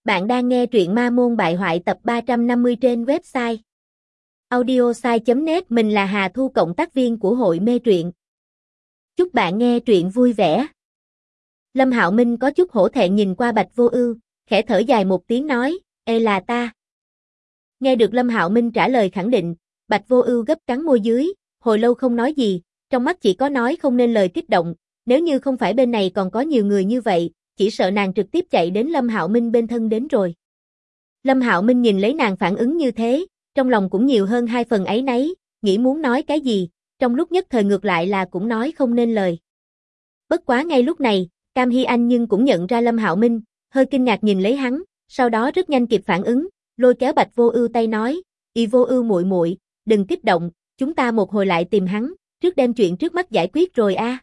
Bạn đang nghe truyện Ma Môn Bại Hoại tập 350 trên website audiosai.net. Mình là Hà Thu, cộng tác viên của hội mê truyện. Chúc bạn nghe truyện vui vẻ. Lâm Hạo Minh có chút hổ thẹn nhìn qua Bạch Vô Ưu, khẽ thở dài một tiếng nói, "Ê, là ta." Nghe được Lâm Hạo Minh trả lời khẳng định, Bạch Vô Ưu gấp cắn môi dưới, hồi lâu không nói gì, trong mắt chỉ có nói không nên lời kích động, nếu như không phải bên này còn có nhiều người như vậy, chỉ sợ nàng trực tiếp chạy đến Lâm Hạo Minh bên thân đến rồi. Lâm Hạo Minh nhìn lấy nàng phản ứng như thế, trong lòng cũng nhiều hơn hai phần áy náy, nghĩ muốn nói cái gì, trong lúc nhất thời ngược lại là cũng nói không nên lời. Bất quá ngay lúc này, Cam Hy Anh nhưng cũng nhận ra Lâm Hạo Minh, hơi kinh ngạc nhìn lấy hắn, sau đó rất nhanh kịp phản ứng, lôi kéo Bạch Vô Ưu tay nói, "Y Vô Ưu muội muội, đừng kích động, chúng ta một hồi lại tìm hắn, trước đem chuyện trước mắt giải quyết rồi a."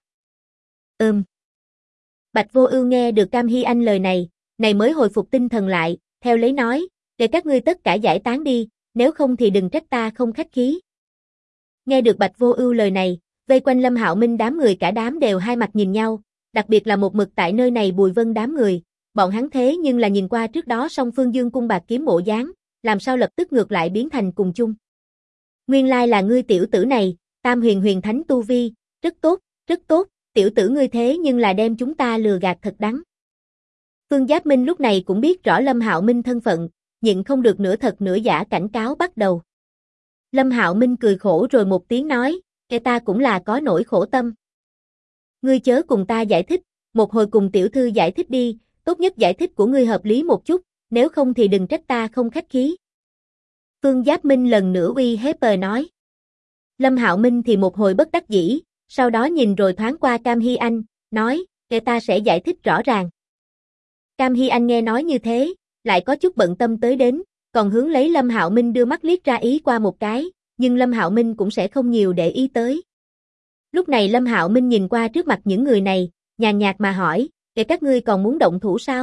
Bạch Vô Ưu nghe được Cam Hy Anh lời này mới hồi phục tinh thần lại, theo lấy nói, "Để các ngươi tất cả giải tán đi, nếu không thì đừng trách ta không khách khí." Nghe được Bạch Vô Ưu lời này, vây quanh Lâm Hạo Minh đám người cả đám đều hai mặt nhìn nhau, đặc biệt là một mực tại nơi này Bùi Vân đám người, bọn hắn thế nhưng là nhìn qua trước đó song phương dương cung bạc kiếm bộ dáng, làm sao lập tức ngược lại biến thành cùng chung. "Nguyên lai là ngươi tiểu tử này, Tam Huyền Huyền Thánh tu vi, rất tốt, rất tốt. Tiểu tử ngươi thế nhưng là đem chúng ta lừa gạt thật đắng." Phương Giáp Minh lúc này cũng biết rõ Lâm Hạo Minh thân phận, nhịn không được nửa thật nửa giả cảnh cáo bắt đầu. Lâm Hạo Minh cười khổ rồi một tiếng nói, "Ê, ta cũng là có nỗi khổ tâm. Ngươi chớ cùng ta giải thích, một hồi cùng tiểu thư giải thích đi, tốt nhất giải thích của ngươi hợp lý một chút, nếu không thì đừng trách ta không khách khí." Phương Giáp Minh lần nữa uy hiếp nói. Lâm Hạo Minh thì một hồi bất đắc dĩ, sau đó nhìn rồi thoáng qua Cam Hy Anh, nói, "Để ta sẽ giải thích rõ ràng." Cam Hy Anh nghe nói như thế, lại có chút bận tâm tới đến, còn hướng lấy Lâm Hạo Minh đưa mắt liếc ra ý qua một cái, nhưng Lâm Hạo Minh cũng sẽ không nhiều để ý tới. Lúc này Lâm Hạo Minh nhìn qua trước mặt những người này, nhàn nhạt mà hỏi, "Để các ngươi còn muốn động thủ sao?"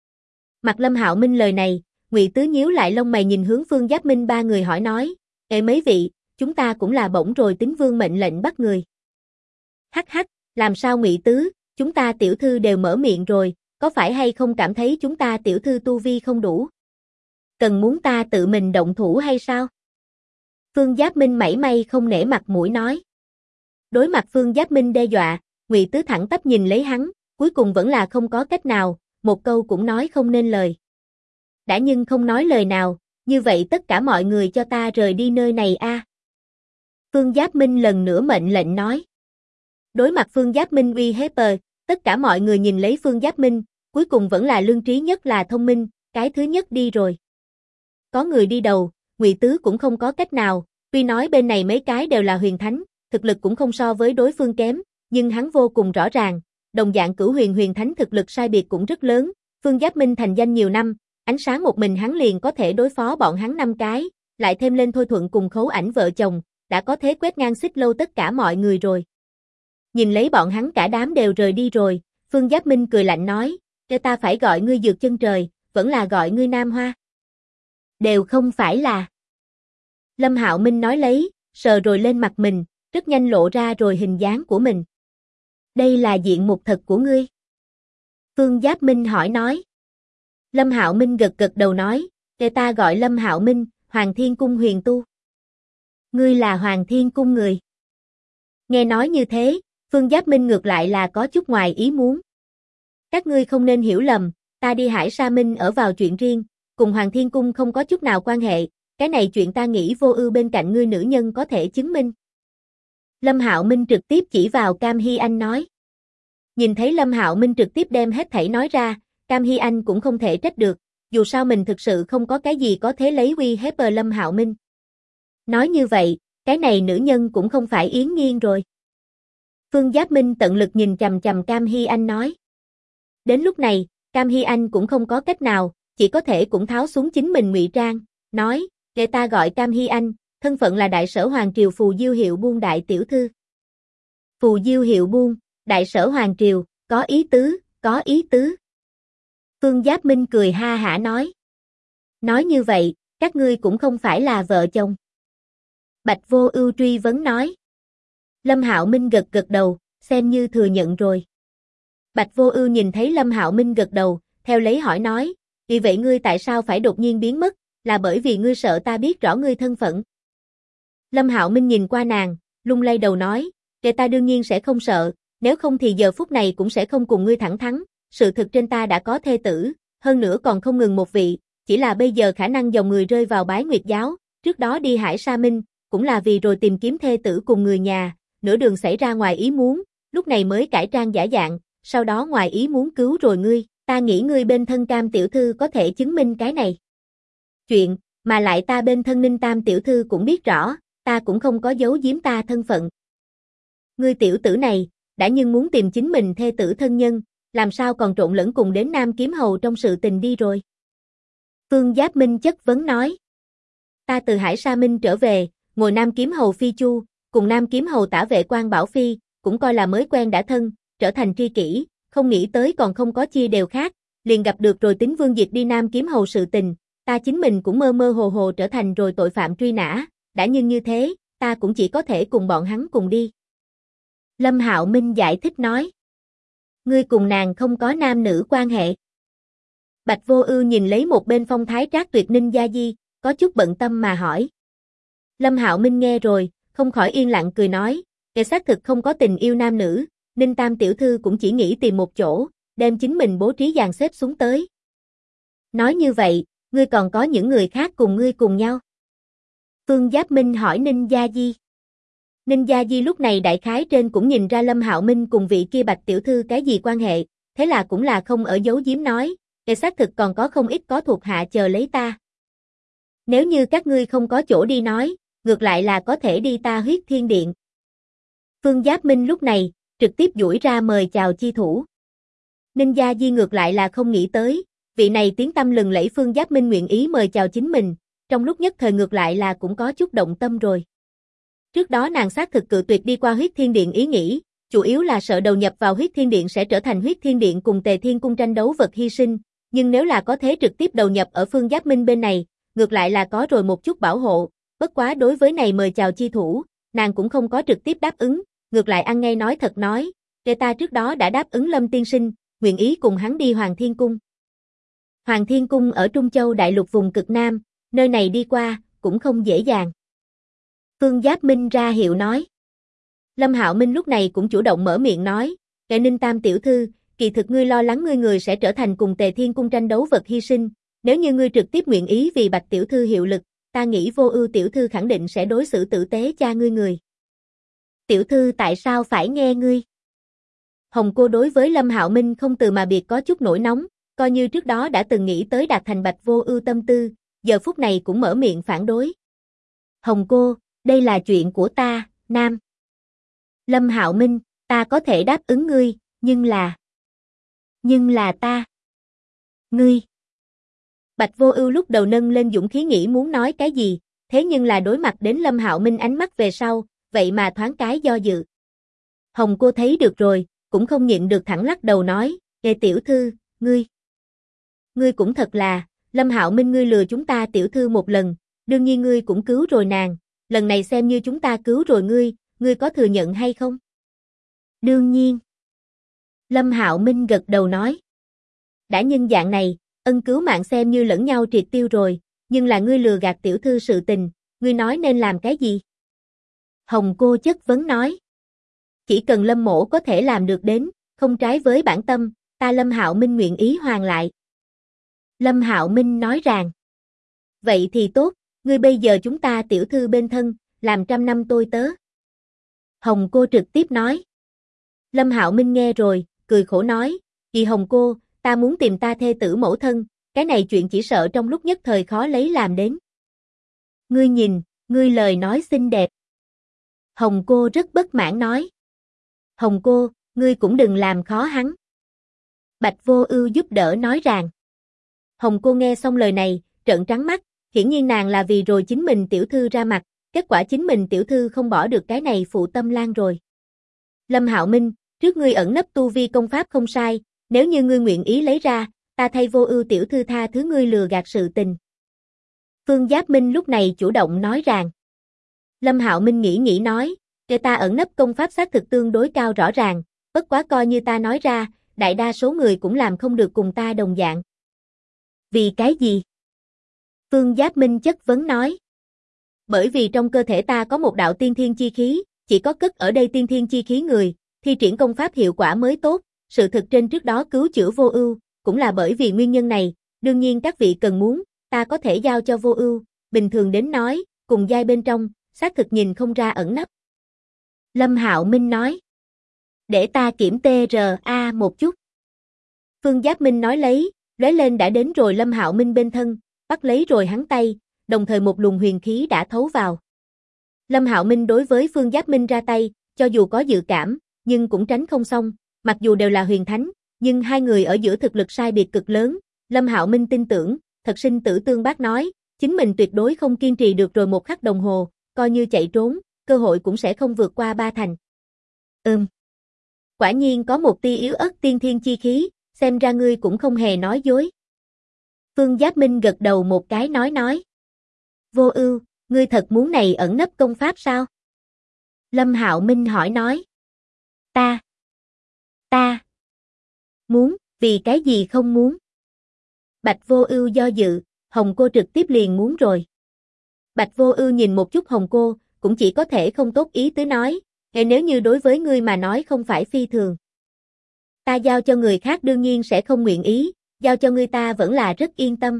Mặt Lâm Hạo Minh lời này, Ngụy Tứ nhíu lại lông mày nhìn hướng Phương Giáp Minh ba người hỏi nói, "Ê mấy vị, chúng ta cũng là bổng rồi tính vương mệnh lệnh bắt người." "Hắc hắc, làm sao Ngụy Tứ, chúng ta tiểu thư đều mở miệng rồi, có phải hay không cảm thấy chúng ta tiểu thư tu vi không đủ? Cần muốn ta tự mình động thủ hay sao?" Phương Giáp Minh mảy may không nể mặt mũi nói. Đối mặt Phương Giáp Minh đe dọa, Ngụy Tứ thẳng tắp nhìn lấy hắn, cuối cùng vẫn là không có cách nào, một câu cũng nói không nên lời. "Đã nhưng không nói lời nào, như vậy tất cả mọi người cho ta rời đi nơi này a." Phương Giáp Minh lần nữa mệnh lệnh nói. Đối mặt Phương Giáp Minh uy hiếp, tất cả mọi người nhìn lấy Phương Giáp Minh, cuối cùng vẫn là lương trí nhất là thông minh, cái thứ nhất đi rồi. Có người đi đầu, Ngụy Tứ cũng không có cách nào, tuy nói bên này mấy cái đều là huyền thánh, thực lực cũng không so với đối phương kém, nhưng hắn vô cùng rõ ràng, đồng dạng cửu huyền huyền thánh thực lực sai biệt cũng rất lớn, Phương Giáp Minh thành danh nhiều năm, ánh sáng một mình hắn liền có thể đối phó bọn hắn 5 cái, lại thêm lên Thôi Thuận cùng Khấu Ảnh vợ chồng, đã có thế quét ngang Xích Lâu tất cả mọi người rồi. Nhìn lấy bọn hắn cả đám đều rời đi rồi, Phương Giáp Minh cười lạnh nói, "Để ta phải gọi ngươi Dược Chân Trời, vẫn là gọi ngươi Nam Hoa?" "Đều không phải là." Lâm Hạo Minh nói lấy, sờ rồi lên mặt mình, rất nhanh lộ ra rồi hình dáng của mình. "Đây là diện mục thật của ngươi?" Phương Giáp Minh hỏi nói. Lâm Hạo Minh gật gật đầu nói, "Để ta gọi Lâm Hạo Minh, Hoàng Thiên Cung huyền tu." "Ngươi là Hoàng Thiên Cung người?" Nghe nói như thế, Phương Giáp Minh ngược lại là có chút ngoài ý muốn. "Các ngươi không nên hiểu lầm, ta đi Hải Sa Minh ở vào chuyện riêng, cùng Hoàng Thiên Cung không có chút nào quan hệ, cái này chuyện ta nghĩ Vô Ưu bên cạnh ngươi nữ nhân có thể chứng minh." Lâm Hạo Minh trực tiếp chỉ vào Cam Hy Anh nói. Nhìn thấy Lâm Hạo Minh trực tiếp đem hết thảy nói ra, Cam Hy Anh cũng không thể trách được, dù sao mình thực sự không có cái gì có thế lấy uy hiếp Lâm Hạo Minh. Nói như vậy, cái này nữ nhân cũng không phải Yến Nghiên rồi. Phương Giáp Minh tận lực nhìn chằm chằm Cam Hy Anh nói. Đến lúc này, Cam Hy Anh cũng không có cách nào, chỉ có thể cũng tháo xuống chính mình ngụy trang, nói, "Để ta gọi Cam Hy Anh, thân phận là Đại Sở Hoàng Triều Phù Diêu Hiệu Buôn đại tiểu thư." Phù Diêu Hiệu Buôn, Đại Sở Hoàng Triều, có ý tứ, có ý tứ. Phương Giáp Minh cười ha hả nói. "Nói như vậy, các ngươi cũng không phải là vợ chồng?" Bạch Vô Ưu truy vấn nói. Lâm Hạo Minh gật gật đầu, xem như thừa nhận rồi. Bạch Vô Ưu nhìn thấy Lâm Hạo Minh gật đầu, theo lấy hỏi nói, Vì vậy ngươi tại sao phải đột nhiên biến mất, là bởi vì ngươi sợ ta biết rõ ngươi thân phận. Lâm Hạo Minh nhìn qua nàng, lung lay đầu nói, ta đương nhiên sẽ không sợ, nếu không thì giờ phút này cũng sẽ không cùng ngươi thẳng thắn, sự thực trên ta đã có thê tử, hơn nữa còn không ngừng một vị, chỉ là bây giờ khả năng dòng người rơi vào Bái Nguyệt giáo, trước đó đi Hải Sa Minh, cũng là vì rồi tìm kiếm thê tử cùng người nhà, nửa đường xảy ra ngoài ý muốn, lúc này mới cải trang giả dạng, sau đó ngoài ý muốn cứu rồi ngươi, ta nghĩ ngươi bên thân Cam tiểu thư có thể chứng minh cái này. Chuyện, mà lại ta bên thân Ninh Tam tiểu thư cũng biết rõ, ta cũng không có giấu giếm ta thân phận. Ngươi tiểu tử này, đã nhưng muốn tìm chính mình thê tử thân nhân, làm sao còn trộn lẫn cùng đến Nam Kiếm Hầu trong sự tình đi rồi. Phương Giáp Minh chất vấn nói. Ta từ Hải Sa Minh trở về, ngồi Nam Kiếm Hầu Phi Chu, cùng Nam Kiếm Hầu Tả Vệ Quan Bảo Phi, cũng coi là mới quen đã thân, trở thành tri kỷ, không nghĩ tới còn không có chia đều khác, liền gặp được rồi tính Vương Diệt đi Nam Kiếm Hầu sự tình, ta chính mình cũng mơ mơ hồ hồ trở thành rồi tội phạm truy nã, đã nhưng như thế, ta cũng chỉ có thể cùng bọn hắn cùng đi. Lâm Hạo Minh giải thích nói. Ngươi cùng nàng không có nam nữ quan hệ. Bạch Vô Ưu nhìn lấy một bên phong thái trác tuyệt Ninh Gia Di, có chút bận tâm mà hỏi. Lâm Hạo Minh nghe rồi, không khỏi yên lặng cười nói, xác thực không có tình yêu nam nữ, Ninh Tam tiểu thư cũng chỉ nghĩ tìm một chỗ, đem chính mình bố trí dàn xếp xuống tới. Nói như vậy, ngươi còn có những người khác cùng ngươi cùng nhau? Phương Giáp Minh hỏi Ninh Gia Di. Ninh Gia Di lúc này đại khái trên cũng nhìn ra Lâm Hạo Minh cùng vị kia Bạch tiểu thư cái gì quan hệ, thế là cũng là không ở giấu giếm nói, xác thực còn có không ít có thuộc hạ chờ lấy ta. Nếu như các ngươi không có chỗ đi nói, ngược lại là có thể đi ta Huyết Thiên Điện. Phương Giáp Minh lúc này, trực tiếp duỗi ra mời chào chi thủ. Ninh Gia Di ngược lại là không nghĩ tới, vị này tiếng tăm lừng lẫy Phương Giáp Minh nguyện ý mời chào chính mình, trong lúc nhất thời ngược lại là cũng có chút động tâm rồi. Trước đó nàng xác thực cự tuyệt đi qua Huyết Thiên Điện ý nghĩ, chủ yếu là sợ đầu nhập vào Huyết Thiên Điện sẽ trở thành Huyết Thiên Điện cùng Tề Thiên Cung tranh đấu vật hy sinh, nhưng nếu là có thể trực tiếp đầu nhập ở Phương Giáp Minh bên này, ngược lại là có rồi một chút bảo hộ, bất quá đối với này mời chào chi thủ, nàng cũng không có trực tiếp đáp ứng, ngược lại ăn ngay nói thật nói, ta trước đó đã đáp ứng Lâm tiên sinh, nguyện ý cùng hắn đi Hoàng Thiên Cung. Hoàng Thiên Cung ở Trung Châu Đại Lục vùng cực Nam, nơi này đi qua, cũng không dễ dàng. Phương Giáp Minh ra hiệu nói. Lâm Hạo Minh lúc này cũng chủ động mở miệng nói, Ninh Tam tiểu thư, kỳ thực ngươi lo lắng ngươi người sẽ trở thành cùng Tề Thiên Cung tranh đấu vật hy sinh, nếu như ngươi trực tiếp nguyện ý vì Bạch tiểu thư hiệu lực, ta nghĩ Vô Ưu tiểu thư khẳng định sẽ đối xử tử tế cha ngươi người. Tiểu thư tại sao phải nghe ngươi? Hồng cô đối với Lâm Hạo Minh không từ mà biệt có chút nổi nóng, coi như trước đó đã từng nghĩ tới đạt thành Bạch Vô Ưu tâm tư, giờ phút này cũng mở miệng phản đối. Hồng cô, đây là chuyện của ta, Nam. Lâm Hạo Minh, ta có thể đáp ứng ngươi, nhưng là ta. Ngươi. Bạch Vô Ưu lúc đầu nâng lên dũng khí nghĩ muốn nói cái gì, thế nhưng là đối mặt đến Lâm Hạo Minh ánh mắt về sau, vậy mà thoáng cái do dự. Hồng cô thấy được rồi, cũng không nhịn được thẳng lắc đầu nói, tiểu thư, ngươi cũng thật là, Lâm Hạo Minh ngươi lừa chúng ta tiểu thư một lần, đương nhiên ngươi cũng cứu rồi nàng, lần này xem như chúng ta cứu rồi ngươi có thừa nhận hay không? Đương nhiên. Lâm Hạo Minh gật đầu nói. Đã nhân dạng này, ân cứu mạng xem như lẫn nhau triệt tiêu rồi, nhưng là ngươi lừa gạt tiểu thư sự tình, ngươi nói nên làm cái gì? Hồng cô chất vấn nói. Chỉ cần Lâm mỗ có thể làm được đến, không trái với bản tâm, ta Lâm Hạo Minh nguyện ý hoàn lại. Lâm Hạo Minh nói rằng. Vậy thì tốt, ngươi bây giờ chúng ta tiểu thư bên thân, làm 100 năm tôi tớ. Hồng cô trực tiếp nói. Lâm Hạo Minh nghe rồi, cười khổ nói, vì Hồng cô, ta muốn tìm ta thê tử mẫu thân, cái này chuyện chỉ sợ trong lúc nhất thời khó lấy làm đến. Ngươi nhìn, ngươi lời nói xinh đẹp. Hồng cô rất bất mãn nói. Hồng cô, ngươi cũng đừng làm khó hắn. Bạch Vô Ưu giúp đỡ nói rằng. Hồng cô nghe xong lời này, trợn trắng mắt, hiển nhiên nàng là vì rồi chính mình tiểu thư ra mặt, kết quả chính mình tiểu thư không bỏ được cái này phụ tâm lan rồi. Lâm Hạo Minh, trước ngươi ẩn nấp tu vi công pháp không sai, nếu như ngươi nguyện ý lấy ra, ta thay Vô Ưu tiểu thư tha thứ ngươi lừa gạt sự tình. Phương Giáp Minh lúc này chủ động nói rằng. Lâm Hạo Minh nghĩ nói, ta ẩn nấp công pháp xác thực tương đối cao rõ ràng, bất quá coi như ta nói ra, đại đa số người cũng làm không được cùng ta đồng dạng. Vì cái gì? Phương Giáp Minh chất vấn nói. Bởi vì trong cơ thể ta có một đạo tiên thiên chi khí, chỉ có cất ở đây tiên thiên chi khí người, thi triển công pháp hiệu quả mới tốt, sự thực trên trước đó cứu chữa Vô Ưu, cũng là bởi vì nguyên nhân này, đương nhiên các vị cần muốn, ta có thể giao cho Vô Ưu, bình thường đến nói, cùng giai bên trong, xác thực nhìn không ra ẩn nấp. Lâm Hạo Minh nói. Để ta kiểm TRA một chút. Phương Giáp Minh nói lấy, lóe lên đã đến rồi Lâm Hạo Minh bên thân, bắt lấy rồi hắn tay, đồng thời một luồng huyền khí đã thấu vào. Lâm Hạo Minh đối với Phương Giáp Minh ra tay, cho dù có dự cảm, nhưng cũng tránh không xong, mặc dù đều là huyền thánh, nhưng hai người ở giữa thực lực sai biệt cực lớn, Lâm Hạo Minh tin tưởng, thật sinh tử tương bác nói, chính mình tuyệt đối không kiên trì được rồi một khắc đồng hồ, coi như chạy trốn, cơ hội cũng sẽ không vượt qua 3 thành. Quả nhiên có một tia yếu ớt tiên thiên chi khí, xem ra ngươi cũng không hề nói dối. Phương Giáp Minh gật đầu một cái nói. Vô Ưu, ngươi thật muốn này ẩn nấp công pháp sao? Lâm Hạo Minh hỏi nói. Ta muốn, vì cái gì không muốn? Bạch Vô Ưu do dự, Hồng Cô trực tiếp liền muốn rồi. Bạch Vô Ưu nhìn một chút Hồng Cô, cũng chỉ có thể không tốt ý tứ nói, nếu như đối với ngươi mà nói không phải phi thường. Ta giao cho người khác đương nhiên sẽ không nguyện ý, giao cho ngươi ta vẫn là rất yên tâm.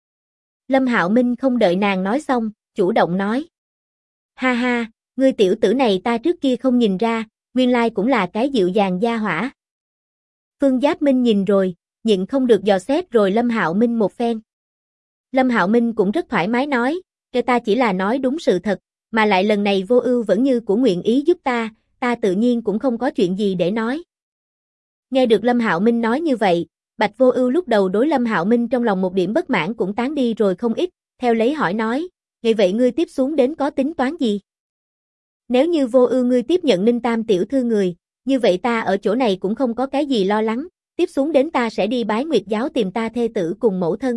Lâm Hạo Minh không đợi nàng nói xong, chủ động nói. Ha ha, ngươi tiểu tử này ta trước kia không nhìn ra, nguyên lai cũng là cái dịu dàng gia hỏa. Phương Giáp Minh nhìn rồi, nhịn không được dò xét rồi Lâm Hạo Minh một phen. Lâm Hạo Minh cũng rất thoải mái nói, ta chỉ là nói đúng sự thật, mà lại lần này Vô Ưu vẫn như của nguyện ý giúp ta tự nhiên cũng không có chuyện gì để nói. Nghe được Lâm Hạo Minh nói như vậy, Bạch Vô Ưu lúc đầu đối Lâm Hạo Minh trong lòng một điểm bất mãn cũng tán đi rồi không ít, theo lấy hỏi nói, "Vậy vậy ngươi tiếp xuống đến có tính toán gì?" Nếu như Vô Ưu ngươi tiếp nhận Ninh Tam tiểu thư người, như vậy ta ở chỗ này cũng không có cái gì lo lắng, tiếp xuống đến ta sẽ đi Bái Nguyệt giáo tìm ta thê tử cùng mẫu thân.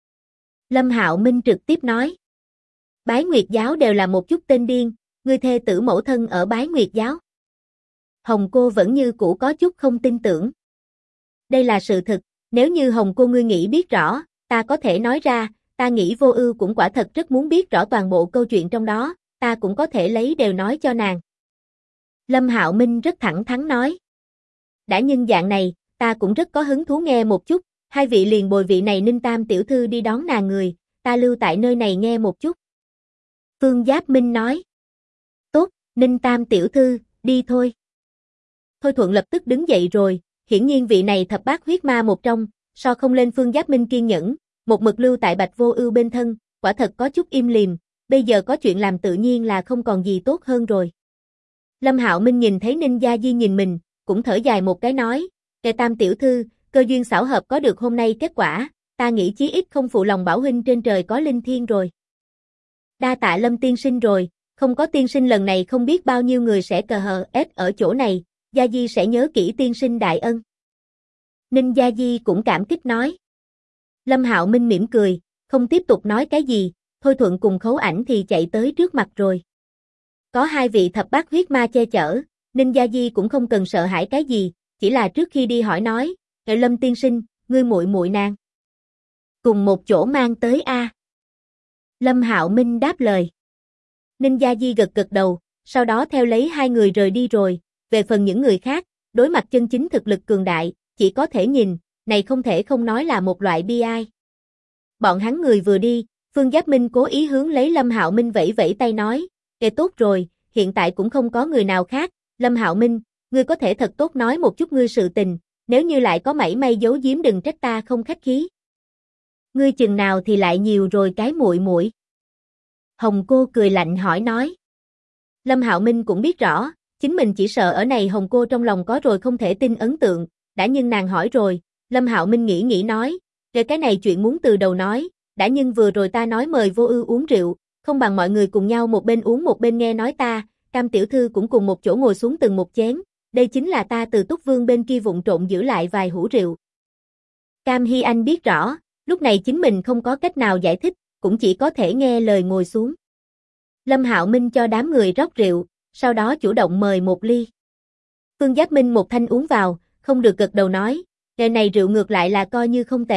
Lâm Hạo Minh trực tiếp nói. Bái Nguyệt giáo đều là một chút tên điên, ngươi thê tử mẫu thân ở Bái Nguyệt giáo. Hồng Cô vẫn như cũ có chút không tin tưởng. Đây là sự thực, nếu như Hồng Cô ngươi nghĩ biết rõ, ta có thể nói ra, ta nghĩ Vô Ưu cũng quả thật rất muốn biết rõ toàn bộ câu chuyện trong đó, ta cũng có thể lấy đều nói cho nàng. Lâm Hạo Minh rất thẳng thắn nói. Đã nhân dạng này, ta cũng rất có hứng thú nghe một chút, hai vị liền bồi vị này Ninh Tam tiểu thư đi đón nàng người, ta lưu tại nơi này nghe một chút. Phương Giáp Minh nói. Tốt, Ninh Tam tiểu thư, đi thôi. Thôi Thuận lập tức đứng dậy rồi, hiển nhiên vị này thập bát huyết ma một trong, so không lên Phương Giáp Minh kiên nhẫn, một mực lưu tại Bạch Vô Ưu bên thân, quả thật có chút im lìm, bây giờ có chuyện làm tự nhiên là không còn gì tốt hơn rồi. Lâm Hạo Minh nhìn thấy Ninh Gia Di nhìn mình, cũng thở dài một cái nói, Tam tiểu thư, cơ duyên xảo hợp có được hôm nay kết quả, ta nghĩ chí ít không phụ lòng bảo huynh trên trời có linh thiên rồi. Đa tạ Lâm tiên sinh rồi, không có tiên sinh lần này không biết bao nhiêu người sẽ cờ hờ ết ở chỗ này, Gia Di sẽ nhớ kỹ tiên sinh đại ân. Ninh Gia Di cũng cảm kích nói. Lâm Hạo Minh mỉm cười, không tiếp tục nói cái gì, Thôi Thuận cùng Khấu Ảnh thì chạy tới trước mặt rồi. Có hai vị thập bát huyết ma che chở, Ninh Gia Di cũng không cần sợ hãi cái gì, chỉ là trước khi đi hỏi nói, Lâm tiên sinh, ngươi muội muội nàng cùng một chỗ mang tới a. Lâm Hạo Minh đáp lời. Ninh Gia Di gật gật đầu, sau đó theo lấy hai người rời đi rồi, về phần những người khác, đối mặt chân chính thực lực cường đại, chỉ có thể nhìn, này không thể không nói là một loại bi ai. Bọn hắn người vừa đi, Phương Giáp Minh cố ý hướng lấy Lâm Hạo Minh vẫy vẫy tay nói, tốt rồi, hiện tại cũng không có người nào khác, Lâm Hạo Minh, ngươi có thể thật tốt nói một chút ngươi sự tình, nếu như lại có mảy may giấu giếm đừng trách ta không khách khí. Ngươi chừng nào thì lại nhiều rồi cái muội muội. Hồng Cô cười lạnh hỏi nói. Lâm Hạo Minh cũng biết rõ, chính mình chỉ sợ ở này Hồng Cô trong lòng có rồi không thể tin ấn tượng, đã nhưng nàng hỏi rồi, Lâm Hạo Minh nghĩ nói, cái này chuyện muốn từ đầu nói, đã nhưng vừa rồi ta nói mời Vô Ưu uống rượu, không bằng mọi người cùng nhau một bên uống một bên nghe nói ta, Cam tiểu thư cũng cùng một chỗ ngồi xuống từng một chén, đây chính là ta từ Túc Vương bên kia vụng trộn giữ lại vài hũ rượu. Cam Hy Anh biết rõ, lúc này chính mình không có cách nào giải thích, cũng chỉ có thể nghe lời ngồi xuống. Lâm Hạo Minh cho đám người rót rượu, sau đó chủ động mời một ly. Phương Giáp Minh một thanh uống vào, không được gật đầu nói, ngày này rượu ngược lại là coi như không tệ,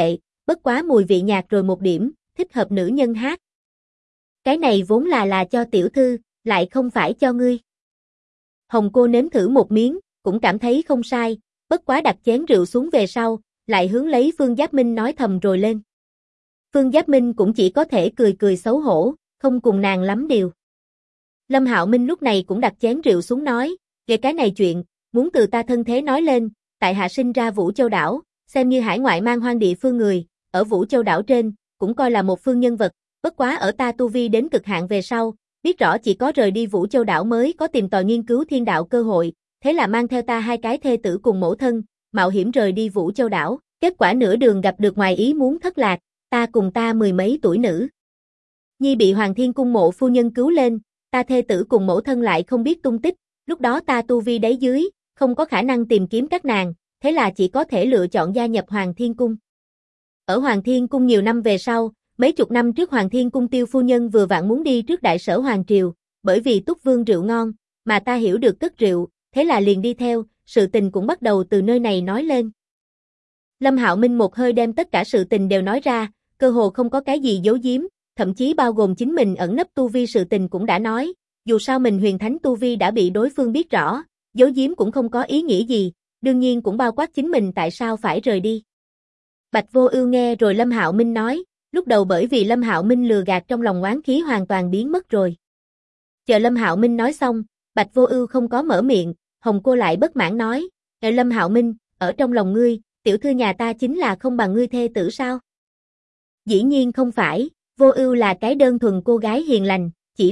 bất quá mùi vị nhạt rồi một điểm, thích hợp nữ nhân hát. Cái này vốn là cho tiểu thư, lại không phải cho ngươi. Hồng cô nếm thử một miếng, cũng cảm thấy không sai, bất quá đặt chén rượu xuống về sau, lại hướng lấy Phương Giáp Minh nói thầm rồi lên. Phương Giáp Minh cũng chỉ có thể cười cười xấu hổ, không cùng nàng lắm điều. Lâm Hạo Minh lúc này cũng đặt chén rượu xuống nói, về cái này chuyện, muốn từ ta thân thế nói lên, tại hạ sinh ra Vũ Châu đảo, xem như hải ngoại mang hoang địa phương người, ở Vũ Châu đảo trên, cũng coi là một phương nhân vật, bất quá ở ta tu vi đến cực hạn về sau, biết rõ chỉ có rời đi Vũ Châu đảo mới có tìm tòi nghiên cứu thiên đạo cơ hội, thế là mang theo ta hai cái thê tử cùng mẫu thân, mạo hiểm rời đi Vũ Châu đảo, kết quả nửa đường gặp được ngoài ý muốn thất lạc, ta cùng ta mười mấy tuổi nữ nhi bị Hoàng Thiên Cung mộ phu nhân cứu lên, ta thê tử cùng mẫu thân lại không biết tung tích, lúc đó ta tu vi đáy dưới, không có khả năng tìm kiếm các nàng, thế là chỉ có thể lựa chọn gia nhập Hoàng Thiên Cung. Ở Hoàng Thiên Cung nhiều năm về sau, mấy chục năm trước Hoàng Thiên Cung Tiêu phu nhân vừa vặn muốn đi trước đại sở Hoàng Triều, bởi vì Túc Vương rượu ngon, mà ta hiểu được cất rượu, thế là liền đi theo, sự tình cũng bắt đầu từ nơi này nói lên. Lâm Hạo Minh một hơi đem tất cả sự tình đều nói ra, cơ hồ không có cái gì giấu giếm, thậm chí bao gồm chính mình ẩn nấp tu vi sự tình cũng đã nói, dù sao mình huyền thánh tu vi đã bị đối phương biết rõ, giấu giếm cũng không có ý nghĩa gì, đương nhiên cũng bao quát chính mình tại sao phải rời đi. Bạch Vô Ưu nghe rồi Lâm Hạo Minh nói, lúc đầu bởi vì Lâm Hạo Minh lừa gạt trong lòng oán khí hoàn toàn biến mất rồi. Chờ Lâm Hạo Minh nói xong, Bạch Vô Ưu không có mở miệng, Hồng cô lại bất mãn nói, Lâm Hạo Minh, ở trong lòng ngươi, tiểu thư nhà ta chính là không bằng ngươi thê tử sao? Dĩ nhiên không phải, Vô Ưu là cái đơn thuần cô gái hiền lành, chỉ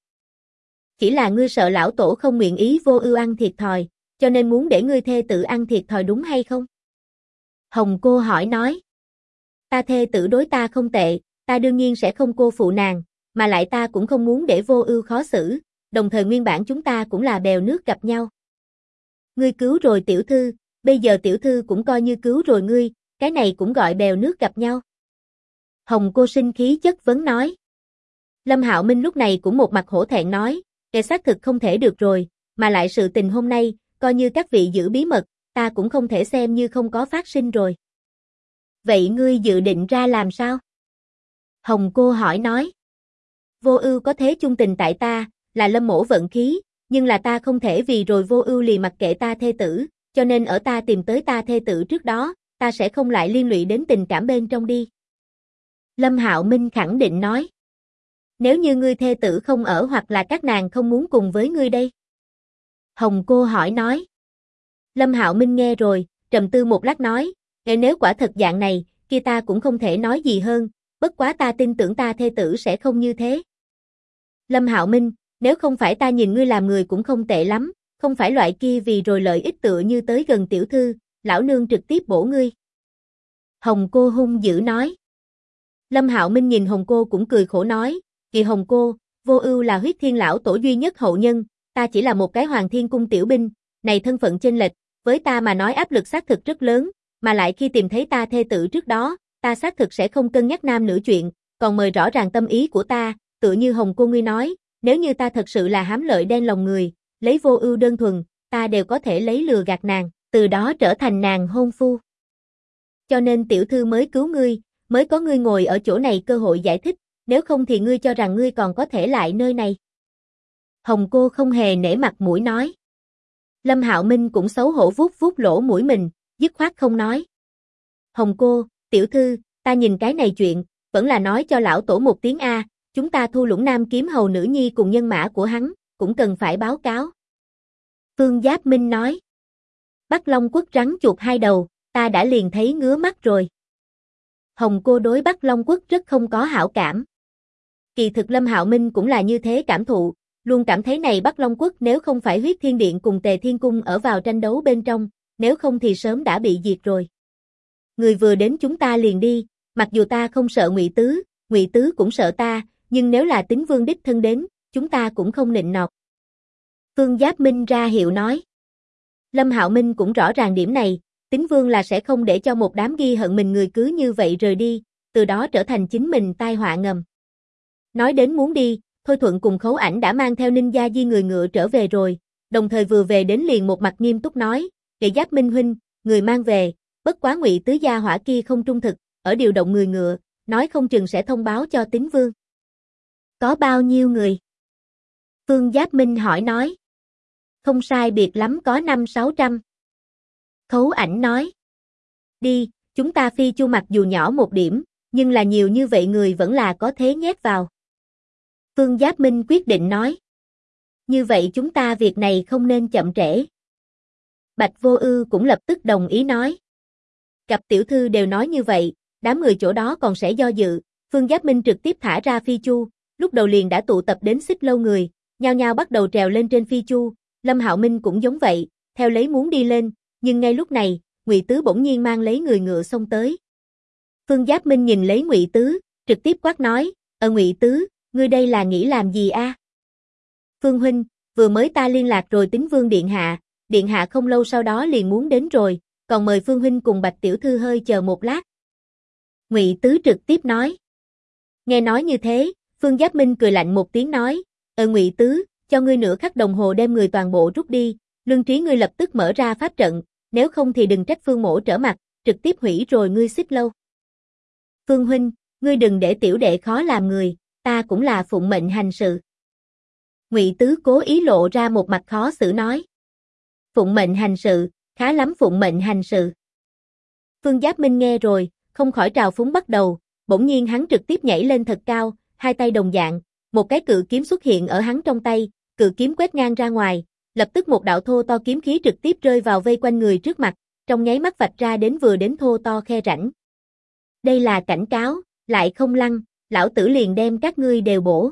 là ngươi sợ lão tổ không nguyện ý Vô Ưu ăn thiệt thòi, cho nên muốn để ngươi thê tử ăn thiệt thòi đúng hay không? Hồng cô hỏi nói. Ta thê tử đối ta không tệ, ta đương nhiên sẽ không cô phụ nàng, mà lại ta cũng không muốn để Vô Ưu khó xử, đồng thời nguyên bản chúng ta cũng là bèo nước gặp nhau. Ngươi cứu rồi tiểu thư, bây giờ tiểu thư cũng coi như cứu rồi ngươi, cái này cũng gọi bèo nước gặp nhau. Hồng cô sinh khí chất vấn nói. Lâm Hạo Minh lúc này cũng một mặt hổ thẹn nói, cái xác thực không thể được rồi, mà lại sự tình hôm nay, coi như các vị giữ bí mật, ta cũng không thể xem như không có phát sinh rồi. Vậy ngươi dự định ra làm sao? Hồng cô hỏi nói. Vô Ưu có thế chung tình tại ta, là Lâm mỗ vận khí, nhưng là ta không thể vì rồi Vô Ưu lì mặc kệ ta thê tử, cho nên ở ta tìm tới ta thê tử trước đó, ta sẽ không lại liên lụy đến tình cảm bên trong đi. Lâm Hạo Minh khẳng định nói. Nếu như ngươi thê tử không ở hoặc là các nàng không muốn cùng với ngươi đây? Hồng cô hỏi nói. Lâm Hạo Minh nghe rồi, trầm tư một lát nói, nếu quả thật dạng này, kia ta cũng không thể nói gì hơn, bất quá ta tin tưởng ta thê tử sẽ không như thế. Lâm Hạo Minh, nếu không phải ta nhìn ngươi làm người cũng không tệ lắm, không phải loại kia vì rồi lợi ích tựa như tới gần tiểu thư, lão nương trực tiếp bổ ngươi. Hồng cô hung dữ nói. Lâm Hạo Minh nhìn Hồng cô cũng cười khổ nói, kỳ Hồng cô, Vô Ưu là huyết thiên lão tổ duy nhất hậu nhân, ta chỉ là một cái Hoàng Thiên Cung tiểu binh, này thân phận chênh lệch, với ta mà nói áp lực xác thực rất lớn, mà lại khi tìm thấy ta thê tử trước đó, ta xác thực sẽ không cân nhắc nam nữ chuyện, còn mời rõ ràng tâm ý của ta, tựa như Hồng cô ngươi nói, nếu như ta thật sự là hám lợi đen lòng người, lấy Vô Ưu đơn thuần, ta đều có thể lấy lừa gạt nàng, từ đó trở thành nàng hôn phu. Cho nên tiểu thư mới cứu ngươi, mới có ngươi ngồi ở chỗ này cơ hội giải thích, nếu không thì ngươi cho rằng ngươi còn có thể lại nơi này. Hồng cô không hề nể mặt mũi nói. Lâm Hạo Minh cũng xấu hổ vuốt vuốt lỗ mũi mình, dứt khoát không nói. Hồng cô, tiểu thư, ta nhìn cái này chuyện, vẫn là nói cho lão tổ một tiếng A, chúng ta thu Lũng Nam kiếm hầu nữ nhi cùng nhân mã của hắn, cũng cần phải báo cáo. Phương Giáp Minh nói. Bắc Long Quốc rắn chuột hai đầu, ta đã liền thấy ngứa mắt rồi. Hồng cô đối Bắc Long Quốc rất không có hảo cảm. Kỳ thực Lâm Hạo Minh cũng là như thế cảm thụ, luôn cảm thấy này Bắc Long Quốc nếu không phải Huyết Thiên Điện cùng Tề Thiên Cung ở vào tranh đấu bên trong, nếu không thì sớm đã bị diệt rồi. Người vừa đến chúng ta liền đi, mặc dù ta không sợ Ngụy Tứ cũng sợ ta, nhưng nếu là Tín Vương đích thân đến, chúng ta cũng không nịnh nọt. Phương Giáp Minh ra hiệu nói. Lâm Hạo Minh cũng rõ ràng điểm này, Tín Vương là sẽ không để cho một đám ghi hận mình người cứ như vậy rời đi, từ đó trở thành chính mình tai họa ngầm. Nói đến muốn đi, Thôi Thuận cùng Khấu Ảnh đã mang theo Ninh Gia Di người ngựa trở về rồi, đồng thời vừa về đến liền một mặt nghiêm túc nói, Giáp Minh huynh, người mang về, bất quá Ngụy Tứ gia hỏa kia không trung thực, ở điều động người ngựa, nói không chừng sẽ thông báo cho Tín Vương. Có bao nhiêu người? Phương Giáp Minh hỏi nói. Không sai biệt lắm có 500-600. Khấu Ảnh nói. Đi, chúng ta phi chu mặc dù nhỏ một điểm, nhưng là nhiều như vậy người vẫn là có thế nhét vào. Phương Giáp Minh quyết định nói. Như vậy chúng ta việc này không nên chậm trễ. Bạch Vô Ưu cũng lập tức đồng ý nói. Cặp tiểu thư đều nói như vậy, đám người chỗ đó còn sẽ do dự. Phương Giáp Minh trực tiếp thả ra phi chu, lúc đầu liền đã tụ tập đến xích lâu người, nhao nhao bắt đầu trèo lên trên phi chu. Lâm Hạo Minh cũng giống vậy, theo lấy muốn đi lên, nhưng ngay lúc này, Ngụy Tứ bỗng nhiên mang lấy người ngựa xông tới. Phương Giáp Minh nhìn lấy Ngụy Tứ, trực tiếp quát nói, Ngụy Tứ, ngươi đây là nghĩ làm gì a? Phương huynh, vừa mới ta liên lạc rồi Tín Vương điện hạ không lâu sau đó liền muốn đến rồi, còn mời Phương huynh cùng Bạch tiểu thư hơi chờ một lát. Ngụy Tứ trực tiếp nói. Nghe nói như thế, Phương Giáp Minh cười lạnh một tiếng nói, Ngụy Tứ, cho ngươi nửa khắc đồng hồ đem người toàn bộ rút đi, Lương Trí ngươi lập tức mở ra pháp trận, nếu không thì đừng trách Phương mỗ trở mặt, trực tiếp hủy rồi ngươi xích lâu. Phương huynh, ngươi đừng để tiểu đệ khó làm người, ta cũng là phụng mệnh hành sự. Ngụy Tứ cố ý lộ ra một mặt khó xử nói. Phụng mệnh hành sự, khá lắm phụng mệnh hành sự. Phương Giáp Minh nghe rồi, không khỏi trào phúng bắt đầu, bỗng nhiên hắn trực tiếp nhảy lên thật cao, hai tay đồng dạng, một cái cự kiếm xuất hiện ở hắn trong tay, cự kiếm quét ngang ra ngoài, lập tức một đạo thô to kiếm khí trực tiếp rơi vào vây quanh người trước mặt, trong nháy mắt vạch ra đến vừa đến thô to khe rãnh. Đây là cảnh cáo, lại không lăn, lão tử liền đem các ngươi đều bổ.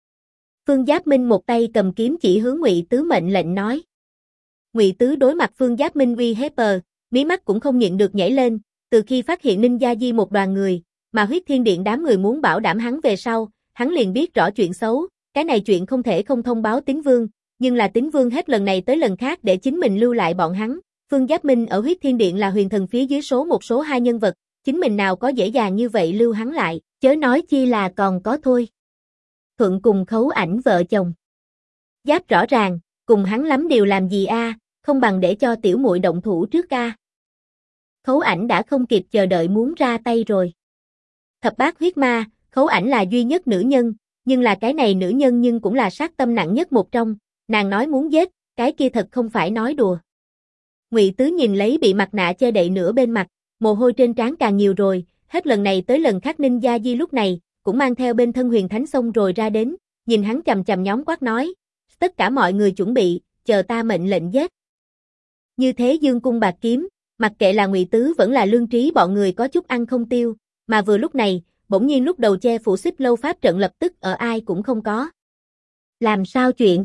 Phương Giáp Minh một tay cầm kiếm chỉ hướng Ngụy Tứ mệnh lệnh nói. Ngụy Tứ đối mặt Phương Giáp Minh uy hiếp, mí mắt cũng không nhịn được nhảy lên, từ khi phát hiện Ninh Gia Di một đoàn người, mà Huyết Thiên Điện đám người muốn bảo đảm hắn về sau, hắn liền biết rõ chuyện xấu, cái này chuyện không thể không thông báo Tín Vương, nhưng là Tín Vương hết lần này tới lần khác để chính mình lưu lại bọn hắn. Phương Giáp Minh ở Huyết Thiên Điện là huyền thần phía dưới số một số hai nhân vật, chính mình nào có dễ dàng như vậy lưu hắn lại, chớ nói chi là còn có Thôi Thuận cùng Khấu Ảnh vợ chồng. Giáp rõ ràng, cùng hắn lắm điều làm gì a, không bằng để cho tiểu muội động thủ trước a. Khấu Ảnh đã không kịp chờ đợi muốn ra tay rồi. Thập bát huyết ma, Khấu Ảnh là duy nhất nữ nhân, nhưng là cái này nữ nhân nhưng cũng là sát tâm nặng nhất một trong, nàng nói muốn giết, cái kia thật không phải nói đùa. Ngụy Tứ nhìn lấy bị mặt nạ che đậy nửa bên mặt, mồ hôi trên trán càng nhiều rồi, hết lần này tới lần khác Ninh Gia Di lúc này, cũng mang theo bên thân Huyền Thánh Sông rồi ra đến, nhìn hắn chầm chầm nhóm quát nói, tất cả mọi người chuẩn bị, chờ ta mệnh lệnh giết. Như thế dương cung bạc kiếm, mặc kệ là Ngụy Tứ vẫn là Lương Trí bọn người có chút ăn không tiêu, mà vừa lúc này, bỗng nhiên lúc đầu che phủ xích lâu pháp trận lập tức ở ai cũng không có. Làm sao chuyện?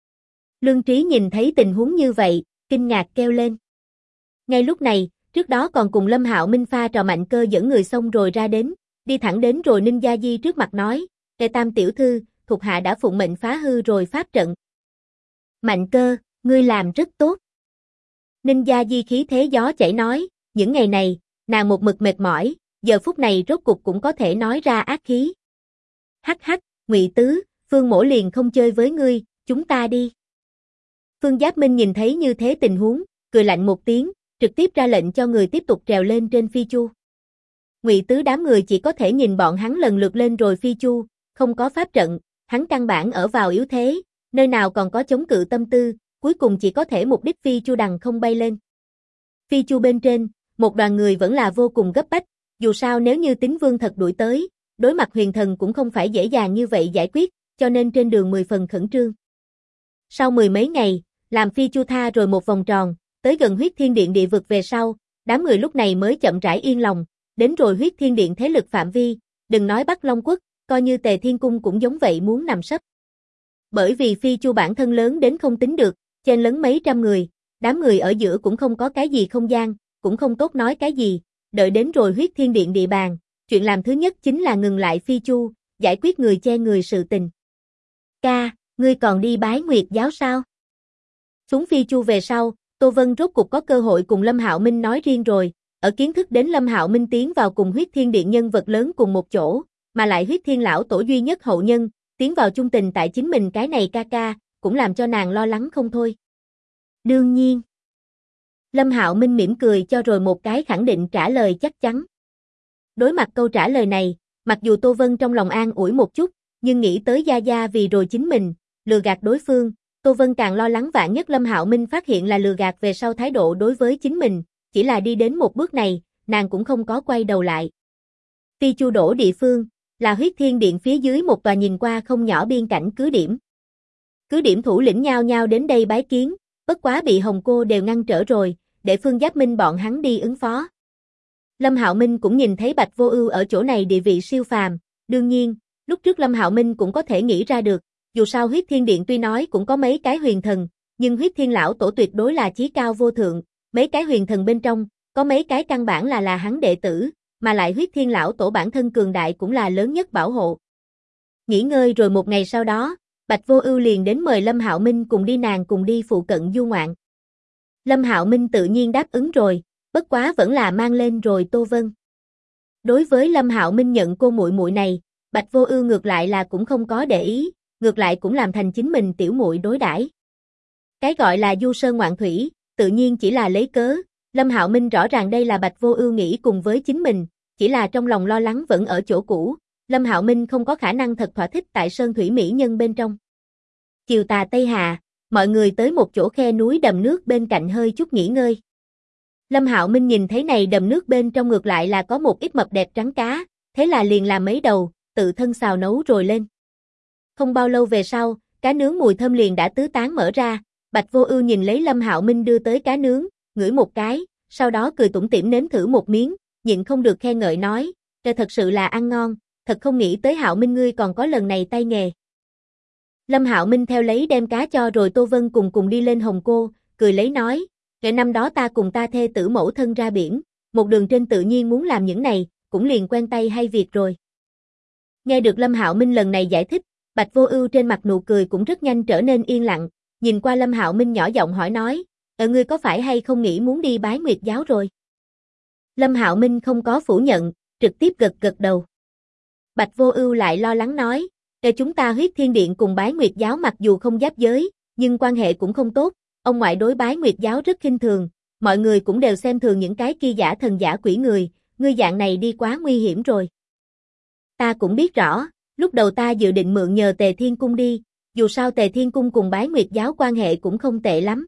Lương Trí nhìn thấy tình huống như vậy, kinh ngạc kêu lên. Ngay lúc này, trước đó còn cùng Lâm Hạo Minh pha trò Mạnh Cơ dẫn người xong rồi ra đến, đi thẳng đến rồi Ninh Gia Di trước mặt nói, Tam tiểu thư, thuộc hạ đã phụng mệnh phá hư rồi pháp trận. Mạnh Cơ, ngươi làm rất tốt. Ninh Gia Di khí thế gió chảy nói, những ngày này, nàng một mực mệt mỏi, giờ phút này rốt cục cũng có thể nói ra ác khí. Hắc hắc, Ngụy Tứ, Phương mỗ liền không chơi với ngươi, chúng ta đi. Phương Giáp Minh nhìn thấy như thế tình huống, cười lạnh một tiếng, trực tiếp ra lệnh cho người tiếp tục trèo lên trên phi chu. Ngụy Tứ đám người chỉ có thể nhìn bọn hắn lần lượt lên rồi phi chu, không có pháp trận, hắn căn bản ở vào yếu thế, nơi nào còn có chống cự tâm tư, cuối cùng chỉ có thể mục đích phi chu đằng không bay lên. Phi chu bên trên, một đoàn người vẫn là vô cùng gấp bách, dù sao nếu như Tín Vương thật đuổi tới, đối mặt huyền thần cũng không phải dễ dàng như vậy giải quyết, cho nên trên đường 10 phần khẩn trương. Sau 10 mấy ngày, làm phi chu tha rồi một vòng tròn, tới gần Huyết Thiên Điện địa vực về sau, đám người lúc này mới chậm rãi yên lòng, đến rồi Huyết Thiên Điện thế lực phạm vi, đừng nói Bắc Long Quốc, coi như Tề Thiên Cung cũng giống vậy muốn nằm sấp. Bởi vì phi chu bản thân lớn đến không tính được, chen lấn mấy trăm người, đám người ở giữa cũng không có cái gì không gian, cũng không tốt nói cái gì, đợi đến rồi Huyết Thiên Điện địa bàn, chuyện làm thứ nhất chính là ngừng lại phi chu, giải quyết người che người sự tình. Ca, ngươi còn đi bái Nguyệt giáo sao? Xuống phi chu về sau, Tô Vân rốt cục có cơ hội cùng Lâm Hạo Minh nói riêng rồi, ở kiến thức đến Lâm Hạo Minh tiến vào cùng Huyết Thiên Điện nhân vật lớn cùng một chỗ, mà lại Huyết Thiên lão tổ duy nhất hậu nhân, tiến vào chung tình tại chính mình cái này ca ca, cũng làm cho nàng lo lắng không thôi. Đương nhiên. Lâm Hạo Minh mỉm cười cho rồi một cái khẳng định trả lời chắc chắn. Đối mặt câu trả lời này, mặc dù Tô Vân trong lòng an ủi một chút, nhưng nghĩ tới Gia Gia vì rồi chính mình, lừa gạt đối phương, Tô Vân càng lo lắng vạn nhất Lâm Hạo Minh phát hiện là lừa gạt về sau thái độ đối với chính mình, chỉ là đi đến một bước này, nàng cũng không có quay đầu lại. Ti Chu Đổ địa phương, là Huyết Thiên Điện phía dưới một tòa nhìn qua không nhỏ biên cảnh cứ điểm. Cứ điểm thủ lĩnh nhao nhao đến đây bái kiến, bất quá bị Hồng Cô đều ngăn trở rồi, để Phương Giáp Minh bọn hắn đi ứng phó. Lâm Hạo Minh cũng nhìn thấy Bạch Vô Ưu ở chỗ này địa vị siêu phàm, đương nhiên, lúc trước Lâm Hạo Minh cũng có thể nghĩ ra được, dù sao Huyết Thiên Điện tuy nói cũng có mấy cái huyền thần, nhưng Huyết Thiên lão tổ tuyệt đối là chí cao vô thượng, mấy cái huyền thần bên trong, có mấy cái căn bản là hắn đệ tử, mà lại Huyết Thiên lão tổ bản thân cường đại cũng là lớn nhất bảo hộ. Nghỉ ngơi rồi một ngày sau đó, Bạch Vô Ưu liền đến mời Lâm Hạo Minh cùng đi phụ cận du ngoạn. Lâm Hạo Minh tự nhiên đáp ứng rồi, bất quá vẫn là mang lên rồi Tô Vân. Đối với Lâm Hạo Minh nhận cô muội muội này, Bạch Vô Ưu ngược lại là cũng không có để ý, ngược lại cũng làm thành chính mình tiểu muội đối đãi. Cái gọi là du sơn ngoạn thủy, tự nhiên chỉ là lấy cớ, Lâm Hạo Minh rõ ràng đây là Bạch Vô Ưu nghĩ cùng với chính mình, chỉ là trong lòng lo lắng vẫn ở chỗ cũ, Lâm Hạo Minh không có khả năng thật thỏa thích tại sơn thủy mỹ nhân bên trong. Chiều tà Tây Hạ, mọi người tới một chỗ khe núi đầm nước bên cạnh hơi chút nghỉ ngơi. Lâm Hạo Minh nhìn thấy này đầm nước bên trong ngược lại là có một ít mập đẹp trắng cá, thế là liền làm mấy đầu, tự thân xào nấu rồi lên. Không bao lâu về sau, cá nướng mùi thơm liền đã tứ tán mở ra, Bạch Vô Ưu nhìn lấy Lâm Hạo Minh đưa tới cá nướng, ngửi một cái, sau đó cười tủm tỉm nếm thử một miếng, nhịn không được khen ngợi nói, "Trời thật sự là ăn ngon, thật không nghĩ tới Hạo Minh ngươi còn có lần này tay nghề." Lâm Hạo Minh theo lấy đem cá cho rồi Tô Vân cùng đi lên Hồng Cô, cười lấy nói, "Ngày năm đó ta cùng ta thê tử mẫu thân ra biển, một đường trên tự nhiên muốn làm những này, cũng liền quen tay hay việc rồi." Nghe được Lâm Hạo Minh lần này giải thích, Bạch Vô Ưu trên mặt nụ cười cũng rất nhanh trở nên yên lặng, nhìn qua Lâm Hạo Minh nhỏ giọng hỏi nói, ngươi có phải hay không nghĩ muốn đi bái Nguyệt giáo rồi?" Lâm Hạo Minh không có phủ nhận, trực tiếp gật đầu. Bạch Vô Ưu lại lo lắng nói, chúng ta Huyết Thiên Điện cùng bái Nguyệt giáo mặc dù không giáp giới, nhưng quan hệ cũng không tốt, ông ngoại đối bái Nguyệt giáo rất khinh thường, mọi người cũng đều xem thường những cái kia giả thần giả quỷ người, ngươi dạng này đi quá nguy hiểm rồi." "Ta cũng biết rõ, lúc đầu ta dự định mượn nhờ Tề Thiên Cung đi, dù sao Tề Thiên Cung cùng bái Nguyệt giáo quan hệ cũng không tệ lắm."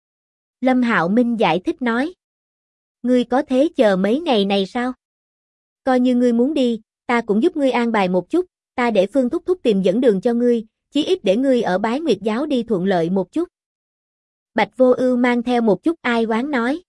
Lâm Hạo Minh giải thích nói, "Ngươi có thế chờ mấy ngày này sao? Coi như ngươi muốn đi, ta cũng giúp ngươi an bài một chút, ta để Phương Thúc Thúc tìm dẫn đường cho ngươi, chí ít để ngươi ở bái Nguyệt giáo đi thuận lợi một chút." Bạch Vô Ưu mang theo một chút ai oán nói.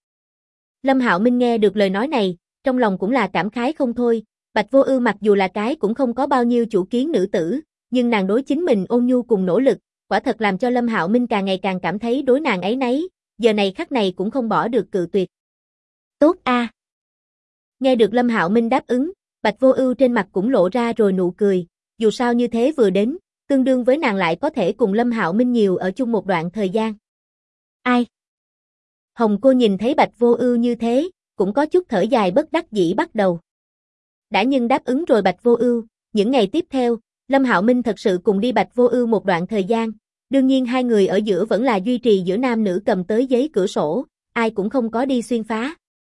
Lâm Hạo Minh nghe được lời nói này, trong lòng cũng là cảm khái không thôi, Bạch Vô Ưu mặc dù là cái cũng không có bao nhiêu chủ kiến nữ tử, nhưng nàng đối chính mình ôn nhu cùng nỗ lực, quả thật làm cho Lâm Hạo Minh càng ngày càng cảm thấy đối nàng ấy nấy, giờ này khắc này cũng không bỏ được cự tuyệt. "Tốt a." Nghe được Lâm Hạo Minh đáp ứng, Bạch Vô Ưu trên mặt cũng lộ ra rồi nụ cười, dù sao như thế vừa đến, tương đương với nàng lại có thể cùng Lâm Hạo Minh nhiều ở chung một đoạn thời gian. Ai? Hồng Cô nhìn thấy Bạch Vô Ưu như thế, cũng có chút thở dài bất đắc dĩ bắt đầu. Đã nhưng đáp ứng rồi Bạch Vô Ưu, những ngày tiếp theo, Lâm Hạo Minh thật sự cùng đi Bạch Vô Ưu một đoạn thời gian, đương nhiên hai người ở giữa vẫn là duy trì giữa nam nữ cầm tới giấy cửa sổ, ai cũng không có đi xuyên phá.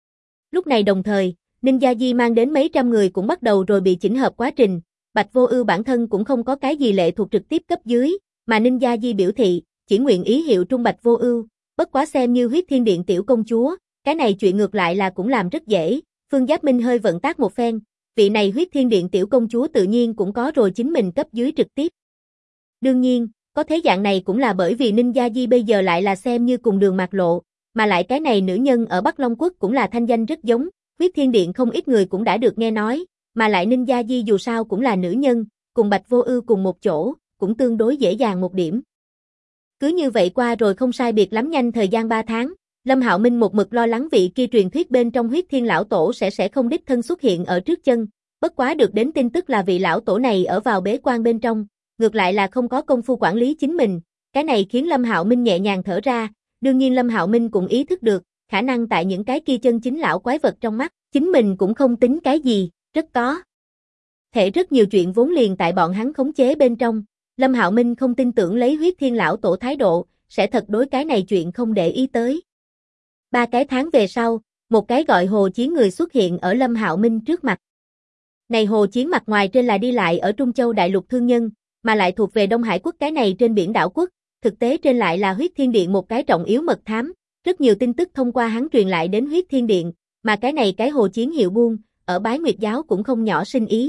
Lúc này đồng thời, Ninh Gia Di mang đến mấy trăm người cũng bắt đầu rồi bị chỉnh hợp quá trình, Bạch Vô Ưu bản thân cũng không có cái gì lệ thuộc trực tiếp cấp dưới, mà Ninh Gia Di biểu thị, chỉ nguyện ý hiệu trung Bạch Vô Ưu, bất quá xem như Huyết Thiên Điện tiểu công chúa, cái này chuyện ngược lại là cũng làm rất dễ, Phương Giáp Minh hơi vận tác một phen, vị này Huyết Thiên Điện tiểu công chúa tự nhiên cũng có rồi chính mình cấp dưới trực tiếp. Đương nhiên, có thế dạng này cũng là bởi vì Ninh Gia Di bây giờ lại là xem như cùng đường mạt lộ, mà lại cái này nữ nhân ở Bắc Long Quốc cũng là thanh danh rất giống, Huyết Thiên Điện không ít người cũng đã được nghe nói, mà lại Ninh Gia Di dù sao cũng là nữ nhân, cùng Bạch Vô Ưu cùng một chỗ, cũng tương đối dễ dàng một điểm. Cứ như vậy qua rồi không sai biệt lắm nhanh thời gian 3 tháng, Lâm Hạo Minh một mực lo lắng vị kia truyền thuyết bên trong Huyết Thiên lão tổ sẽ không đích thân xuất hiện ở trước chân, bất quá được đến tin tức là vị lão tổ này ở vào bế quan bên trong, ngược lại là không có công phu quản lý chính mình, cái này khiến Lâm Hạo Minh nhẹ nhàng thở ra, đương nhiên Lâm Hạo Minh cũng ý thức được, khả năng tại những cái kia chân chính lão quái vật trong mắt, chính mình cũng không tính cái gì, rất có thể rất nhiều chuyện vốn liền tại bọn hắn khống chế bên trong, Lâm Hạo Minh không tin tưởng lấy Huyết Thiên lão tổ thái độ, sẽ thật đối cái này chuyện không để ý tới. 3 cái tháng về sau, một cái gọi Hồ Chí người xuất hiện ở Lâm Hạo Minh trước mặt. Này Hồ Chiến mặt ngoài trên là đi lại ở Trung Châu đại lục thương nhân, mà lại thuộc về Đông Hải quốc cái này trên biển đảo quốc, thực tế trên lại là Huyết Thiên Điện một cái trọng yếu mật thám, rất nhiều tin tức thông qua hắn truyền lại đến Huyết Thiên Điện, mà cái này cái Hồ Chiến hiệu buôn, ở Bái Nguyệt giáo cũng không nhỏ sinh ý.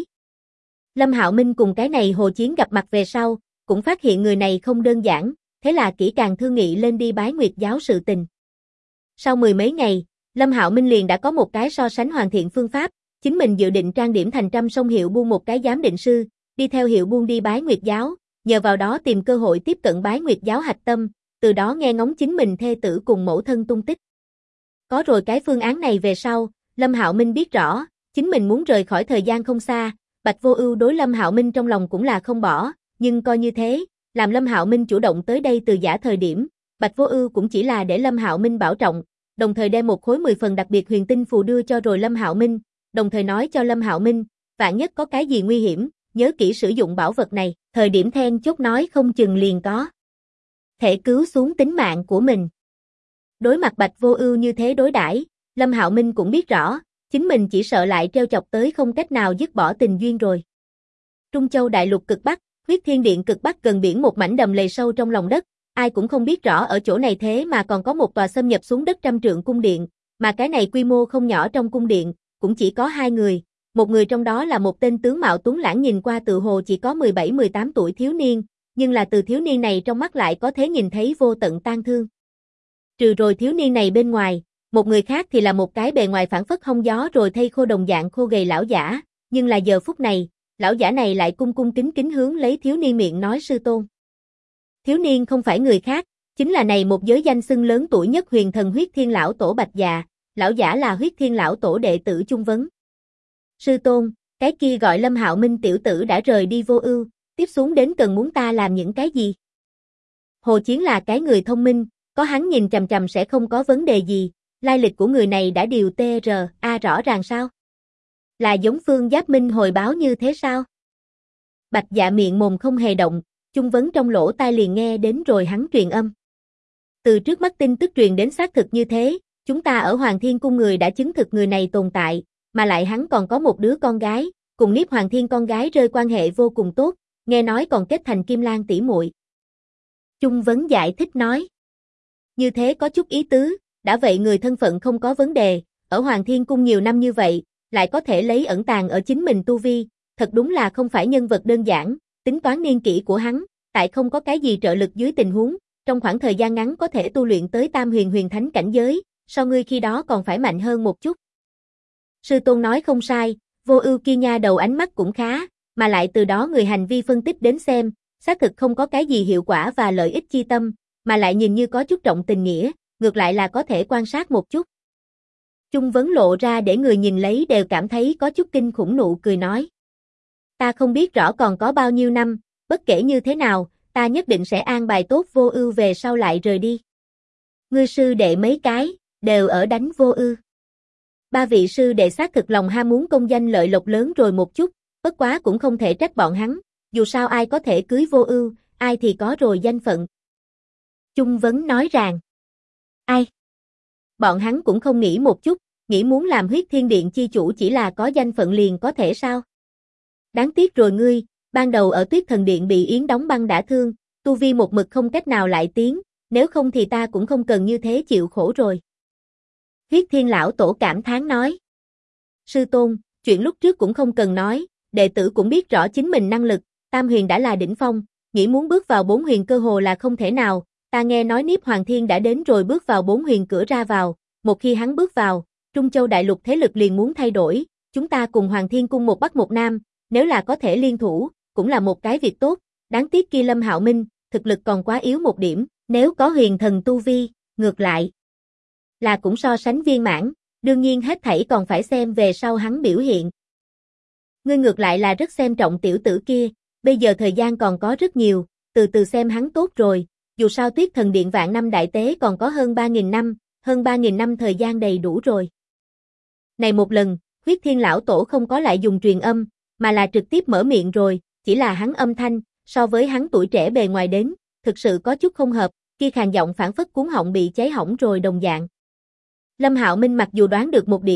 Lâm Hạo Minh cùng cái này Hồ Chiến gặp mặt về sau, cũng phát hiện người này không đơn giản, thế là kỹ càng thương nghị lên đi Bái Nguyệt giáo sự tình. Sau mười mấy ngày, Lâm Hạo Minh liền đã có một cái so sánh hoàn thiện phương pháp, chính mình dự định trang điểm thành Trăm Sông hiệu buôn một cái giám định sư, đi theo hiệu buôn đi Bái Nguyệt giáo, nhờ vào đó tìm cơ hội tiếp cận Bái Nguyệt giáo hạch tâm, từ đó nghe ngóng chính mình thê tử cùng mẫu thân tung tích. Có rồi cái phương án này về sau, Lâm Hạo Minh biết rõ, chính mình muốn rời khỏi thời gian không xa, Bạch Vô Ưu đối Lâm Hạo Minh trong lòng cũng là không bỏ, nhưng coi như thế, làm Lâm Hạo Minh chủ động tới đây từ giả thời điểm, Bạch Vô Ưu cũng chỉ là để Lâm Hạo Minh bảo trọng, đồng thời đem một khối 10 phần đặc biệt huyền tinh phù đưa cho rồi Lâm Hạo Minh, đồng thời nói cho Lâm Hạo Minh, vạn nhất có cái gì nguy hiểm, nhớ kỹ sử dụng bảo vật này, thời điểm then chốt nói không chừng liền có thể cứu xuống tính mạng của mình. Đối mặt Bạch Vô Ưu như thế đối đãi, Lâm Hạo Minh cũng biết rõ, chính mình chỉ sợ lại trêu chọc tới không cách nào dứt bỏ tình duyên rồi. Trung Châu đại lục cực Bắc, Huyết Thiên Điện cực Bắc gần biển một mảnh đầm lầy sâu trong lòng đất, ai cũng không biết rõ ở chỗ này thế mà còn có một tòa xâm nhập xuống đất trăm trượng cung điện, mà cái này quy mô không nhỏ trong cung điện, cũng chỉ có hai người, một người trong đó là một tên tướng mạo tuấn lãng nhìn qua tự hồ chỉ có 17-18 tuổi thiếu niên, nhưng là từ thiếu niên này trong mắt lại có thể nhìn thấy vô tận tang thương. Trừ rồi thiếu niên này bên ngoài, một người khác thì là một cái bề ngoài phảng phất hong gió rồi thây khô đồng dạng khô gầy lão giả, nhưng là giờ phút này, lão giả này lại cung cung kính kính hướng lấy thiếu niên miệng nói sư tôn. Thiếu niên không phải người khác, chính là này một giới danh xưng lớn tuổi nhất huyền thần Huyết Thiên lão tổ Bạch Dạ, lão giả là Huyết Thiên lão tổ đệ tử Chung Vấn. Sư tôn, cái kia gọi Lâm Hạo Minh tiểu tử đã rời đi Vô Ưu, tiếp xuống đến cần muốn ta làm những cái gì? Hồ Chiến là cái người thông minh, có hắn nhìn chằm chằm sẽ không có vấn đề gì, lai lịch của người này đã điều TRA rõ ràng sao? Là giống Phương Giáp Minh hồi báo như thế sao? Bạch Dạ miệng mồm không hề động, Chung Vấn trong lỗ tai liền nghe đến rồi hắn truyền âm. Từ trước mắt tin tức truyền đến xác thực như thế, chúng ta ở Hoàng Thiên Cung người đã chứng thực người này tồn tại, mà lại hắn còn có một đứa con gái, cùng Niếp Hoàng Thiên con gái rơi quan hệ vô cùng tốt, nghe nói còn kết thành Kim Lan tỷ muội. Chung Vấn giải thích nói. Như thế có chút ý tứ, đã vậy người thân phận không có vấn đề, ở Hoàng Thiên Cung nhiều năm như vậy, lại có thể lấy ẩn tàng ở chính mình tu vi, thật đúng là không phải nhân vật đơn giản, tính toán niên kỷ của hắn, tại không có cái gì trợ lực dưới tình huống, trong khoảng thời gian ngắn có thể tu luyện tới Tam Huyền Huyền Thánh cảnh giới, so ngươi khi đó còn phải mạnh hơn một chút. Sư tôn nói không sai, Vô Ưu kia nha đầu ánh mắt cũng khá, mà lại từ đó người hành vi phân tích đến xem, xác thực không có cái gì hiệu quả và lợi ích chi tâm, mà lại nhìn như có chút trọng tình nghĩa, ngược lại là có thể quan sát một chút. Chung Vấn lộ ra để người nhìn lấy đều cảm thấy có chút kinh khủng nụ cười nói. Ta không biết rõ còn có bao nhiêu năm, bất kể như thế nào, ta nhất định sẽ an bài tốt Vô Ưu về sau lại rời đi. Ngươi sư đệ mấy cái, đều ở đánh Vô Ưu. Ba vị sư đệ xác thực lòng ham muốn công danh lợi lộc lớn rồi một chút, bất quá cũng không thể trách bọn hắn, dù sao ai có thể cưới Vô Ưu, ai thì có rồi danh phận. Chung Vấn nói rằng, ai? Bọn hắn cũng không nghĩ một chút, nghĩ muốn làm Huyết Thiên Điện chi chủ chỉ là có danh phận liền có thể sao? Đáng tiếc rồi ngươi, ban đầu ở Tuyết Thần Điện bị Yến đóng băng đả thương, tu vi một mực không cách nào lại tiến, nếu không thì ta cũng không cần như thế chịu khổ rồi. Huyết Thiên lão tổ cảm thán nói. Sư tôn, chuyện lúc trước cũng không cần nói, đệ tử cũng biết rõ chính mình năng lực, Tam Huyền đã là đỉnh phong, nghĩ muốn bước vào 4 huyền cơ hồ là không thể nào, ta nghe nói Niếp Hoàng Thiên đã đến rồi bước vào 4 huyền cửa ra vào, một khi hắn bước vào, Trung Châu đại lục thế lực liền muốn thay đổi, chúng ta cùng Hoàng Thiên Cung một bắc một nam, nếu là có thể liên thủ, cũng là một cái việc tốt, đáng tiếc kia Lâm Hạo Minh, thực lực còn quá yếu một điểm, nếu có huyền thần tu vi, ngược lại là cũng so sánh viên mãn, đương nhiên hết thảy còn phải xem về sau hắn biểu hiện. Ngươi ngược lại là rất xem trọng tiểu tử kia, bây giờ thời gian còn có rất nhiều, từ từ xem hắn tốt rồi, dù sao Tuyết Thần Điện vạn năm đại tế còn có hơn 3.000 năm, hơn 3.000 năm thời gian đầy đủ rồi. Này một lần, Huyết Thiên lão tổ không có lại dùng truyền âm, mà là trực tiếp mở miệng rồi, chỉ là hắn âm thanh, so với hắn tuổi trẻ bề ngoài đến, thực sự có chút không hợp, kia khàn giọng phảng phất cuống họng bị cháy hỏng rồi đồng dạng. Lâm Hạo Minh mặc dù đoán được một điểm,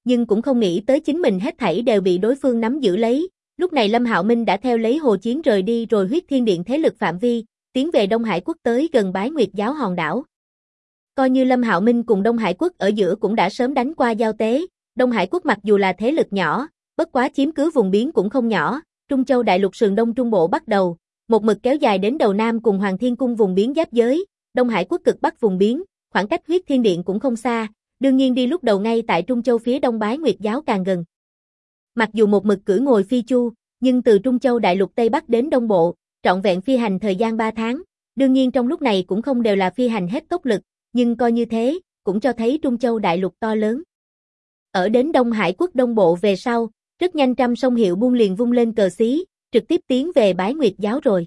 nhưng cũng không nghĩ tới chính mình hết thảy đều bị đối phương nắm giữ lấy. Lúc này Lâm Hạo Minh đã theo lấy Hồ Chiến rời đi rồi huyết thiên điện thế lực phạm vi, tiến về Đông Hải quốc tới gần Bái Nguyệt giáo hòn đảo. Coi như Lâm Hạo Minh cùng Đông Hải quốc ở giữa cũng đã sớm đánh qua giao tế, Đông Hải quốc mặc dù là thế lực nhỏ, bất quá chiếm cứ vùng biển cũng không nhỏ, Trung Châu đại lục sườn Đông Trung Bộ bắt đầu, một mực kéo dài đến đầu Nam cùng Hoàng Thiên Cung vùng biển giáp giới, Đông Hải quốc cực bắc vùng biển, khoảng cách huyết thiên điện cũng không xa, đương nhiên đi lúc đầu ngay tại Trung Châu phía đông Bái Nguyệt giáo càng gần. Mặc dù một mực cưỡi ngồi phi chu, nhưng từ Trung Châu đại lục Tây Bắc đến Đông Bộ, trọn vẹn phi hành thời gian 3 tháng, đương nhiên trong lúc này cũng không đều là phi hành hết tốc lực, nhưng coi như thế, cũng cho thấy Trung Châu đại lục to lớn. Ở đến Đông Hải quốc Đông Bộ về sau, rất nhanh Trăm Sông Hiệu Buôn liền vung lên cờ xí, trực tiếp tiến về Bái Nguyệt giáo rồi.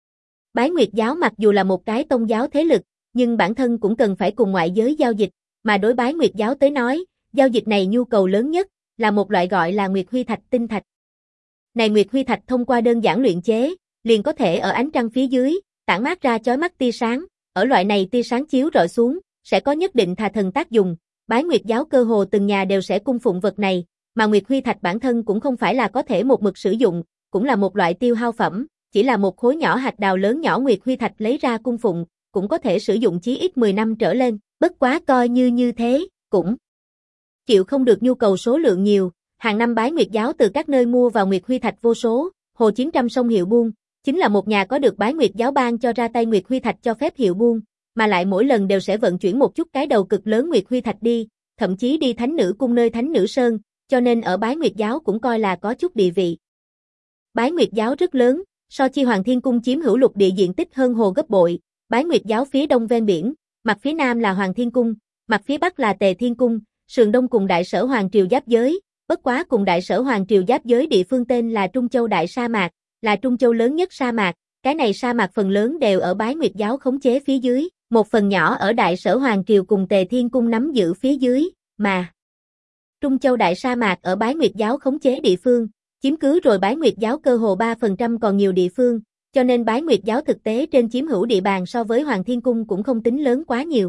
Bái Nguyệt giáo mặc dù là một cái tông giáo thế lực, nhưng bản thân cũng cần phải cùng ngoại giới giao dịch, mà đối Bái Nguyệt giáo tới nói, giao dịch này nhu cầu lớn nhất là một loại gọi là Nguyệt Huy Thạch tinh thạch. Này Nguyệt Huy Thạch thông qua đơn giản luyện chế, liền có thể ở ánh trăng phía dưới, tản mát ra chói mắt tia sáng, ở loại này tia sáng chiếu rọi xuống, sẽ có nhất định tà thần tác dụng. Bái Nguyệt giáo cơ hồ từng nhà đều sẽ cung phụng vật này, mà Nguyệt Huy Thạch bản thân cũng không phải là có thể một mực sử dụng, cũng là một loại tiêu hao phẩm, chỉ là một khối nhỏ hạt đào lớn nhỏ Nguyệt Huy Thạch lấy ra cung phụng, cũng có thể sử dụng chí ít 10 năm trở lên, bất quá coi như thế, cũng chịu không được nhu cầu số lượng nhiều, hàng năm Bái Nguyệt giáo từ các nơi mua vào Nguyệt Huy Thạch vô số, Hồ Chiến Trăm Sông Hiệu Buôn, chính là một nhà có được Bái Nguyệt giáo ban cho ra tay Nguyệt Huy Thạch cho phép Hiệu Buôn, mà lại mỗi lần đều sẽ vận chuyển một chút cái đầu cực lớn Nguyệt Huy Thạch đi, thậm chí đi Thánh Nữ cung nơi Thánh Nữ Sơn, cho nên ở Bái Nguyệt giáo cũng coi là có chút địa vị. Bái Nguyệt giáo rất lớn, so chi Hoàng Thiên cung chiếm hữu lục địa diện tích hơn hồ gấp bội, Bái Nguyệt giáo phía đông ven biển, mặt phía nam là Hoàng Thiên cung, mặt phía bắc là Tề Thiên cung, sườn đông cùng Đại Sở Hoàng triều giáp giới, bất quá cùng Đại Sở Hoàng triều giáp giới địa phương tên là Trung Châu Đại sa mạc, là Trung Châu lớn nhất sa mạc, cái này sa mạc phần lớn đều ở Bái Nguyệt giáo khống chế phía dưới, một phần nhỏ ở Đại Sở Hoàng triều cùng Tề Thiên cung nắm giữ phía dưới, mà Trung Châu Đại sa mạc ở Bái Nguyệt giáo khống chế địa phương, chiếm cứ rồi Bái Nguyệt giáo cơ hồ 3% còn nhiều địa phương, cho nên Bái Nguyệt giáo thực tế trên chiếm hữu địa bàn so với Hoàng Thiên cung cũng không tính lớn quá nhiều.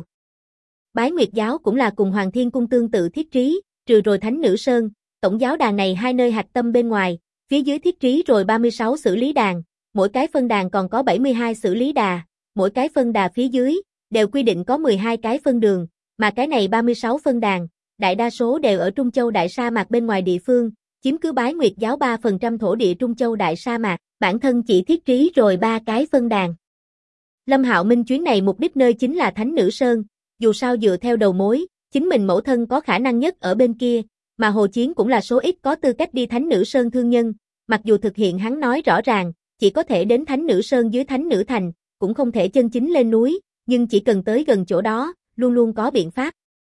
Bái Nguyệt giáo cũng là cùng Hoàng Thiên cung tương tự thiết trí, trừ rồi Thánh Nữ Sơn, tổng giáo đàn này hai nơi hạch tâm bên ngoài, phía dưới thiết trí rồi 36 xử lý đàn, mỗi cái phân đàn còn có 72 xử lý đà, mỗi cái phân đà phía dưới đều quy định có 12 cái phân đường, mà cái này 36 phân đàn, đại đa số đều ở Trung Châu Đại sa mạc bên ngoài địa phương, chiếm cứ Bái Nguyệt giáo 3% thổ địa Trung Châu Đại sa mạc, bản thân chỉ thiết trí rồi 3 cái phân đàn. Lâm Hạo Minh chuyến này mục đích nơi chính là Thánh Nữ Sơn, dù sao dựa theo đầu mối, chính mình mẫu thân có khả năng nhất ở bên kia, mà Hồ Chiến cũng là số ít có tư cách đi Thánh Nữ Sơn thương nhân, mặc dù thực hiện hắn nói rõ ràng, chỉ có thể đến Thánh Nữ Sơn dưới Thánh Nữ Thành, cũng không thể chân chính lên núi, nhưng chỉ cần tới gần chỗ đó, luôn luôn có biện pháp.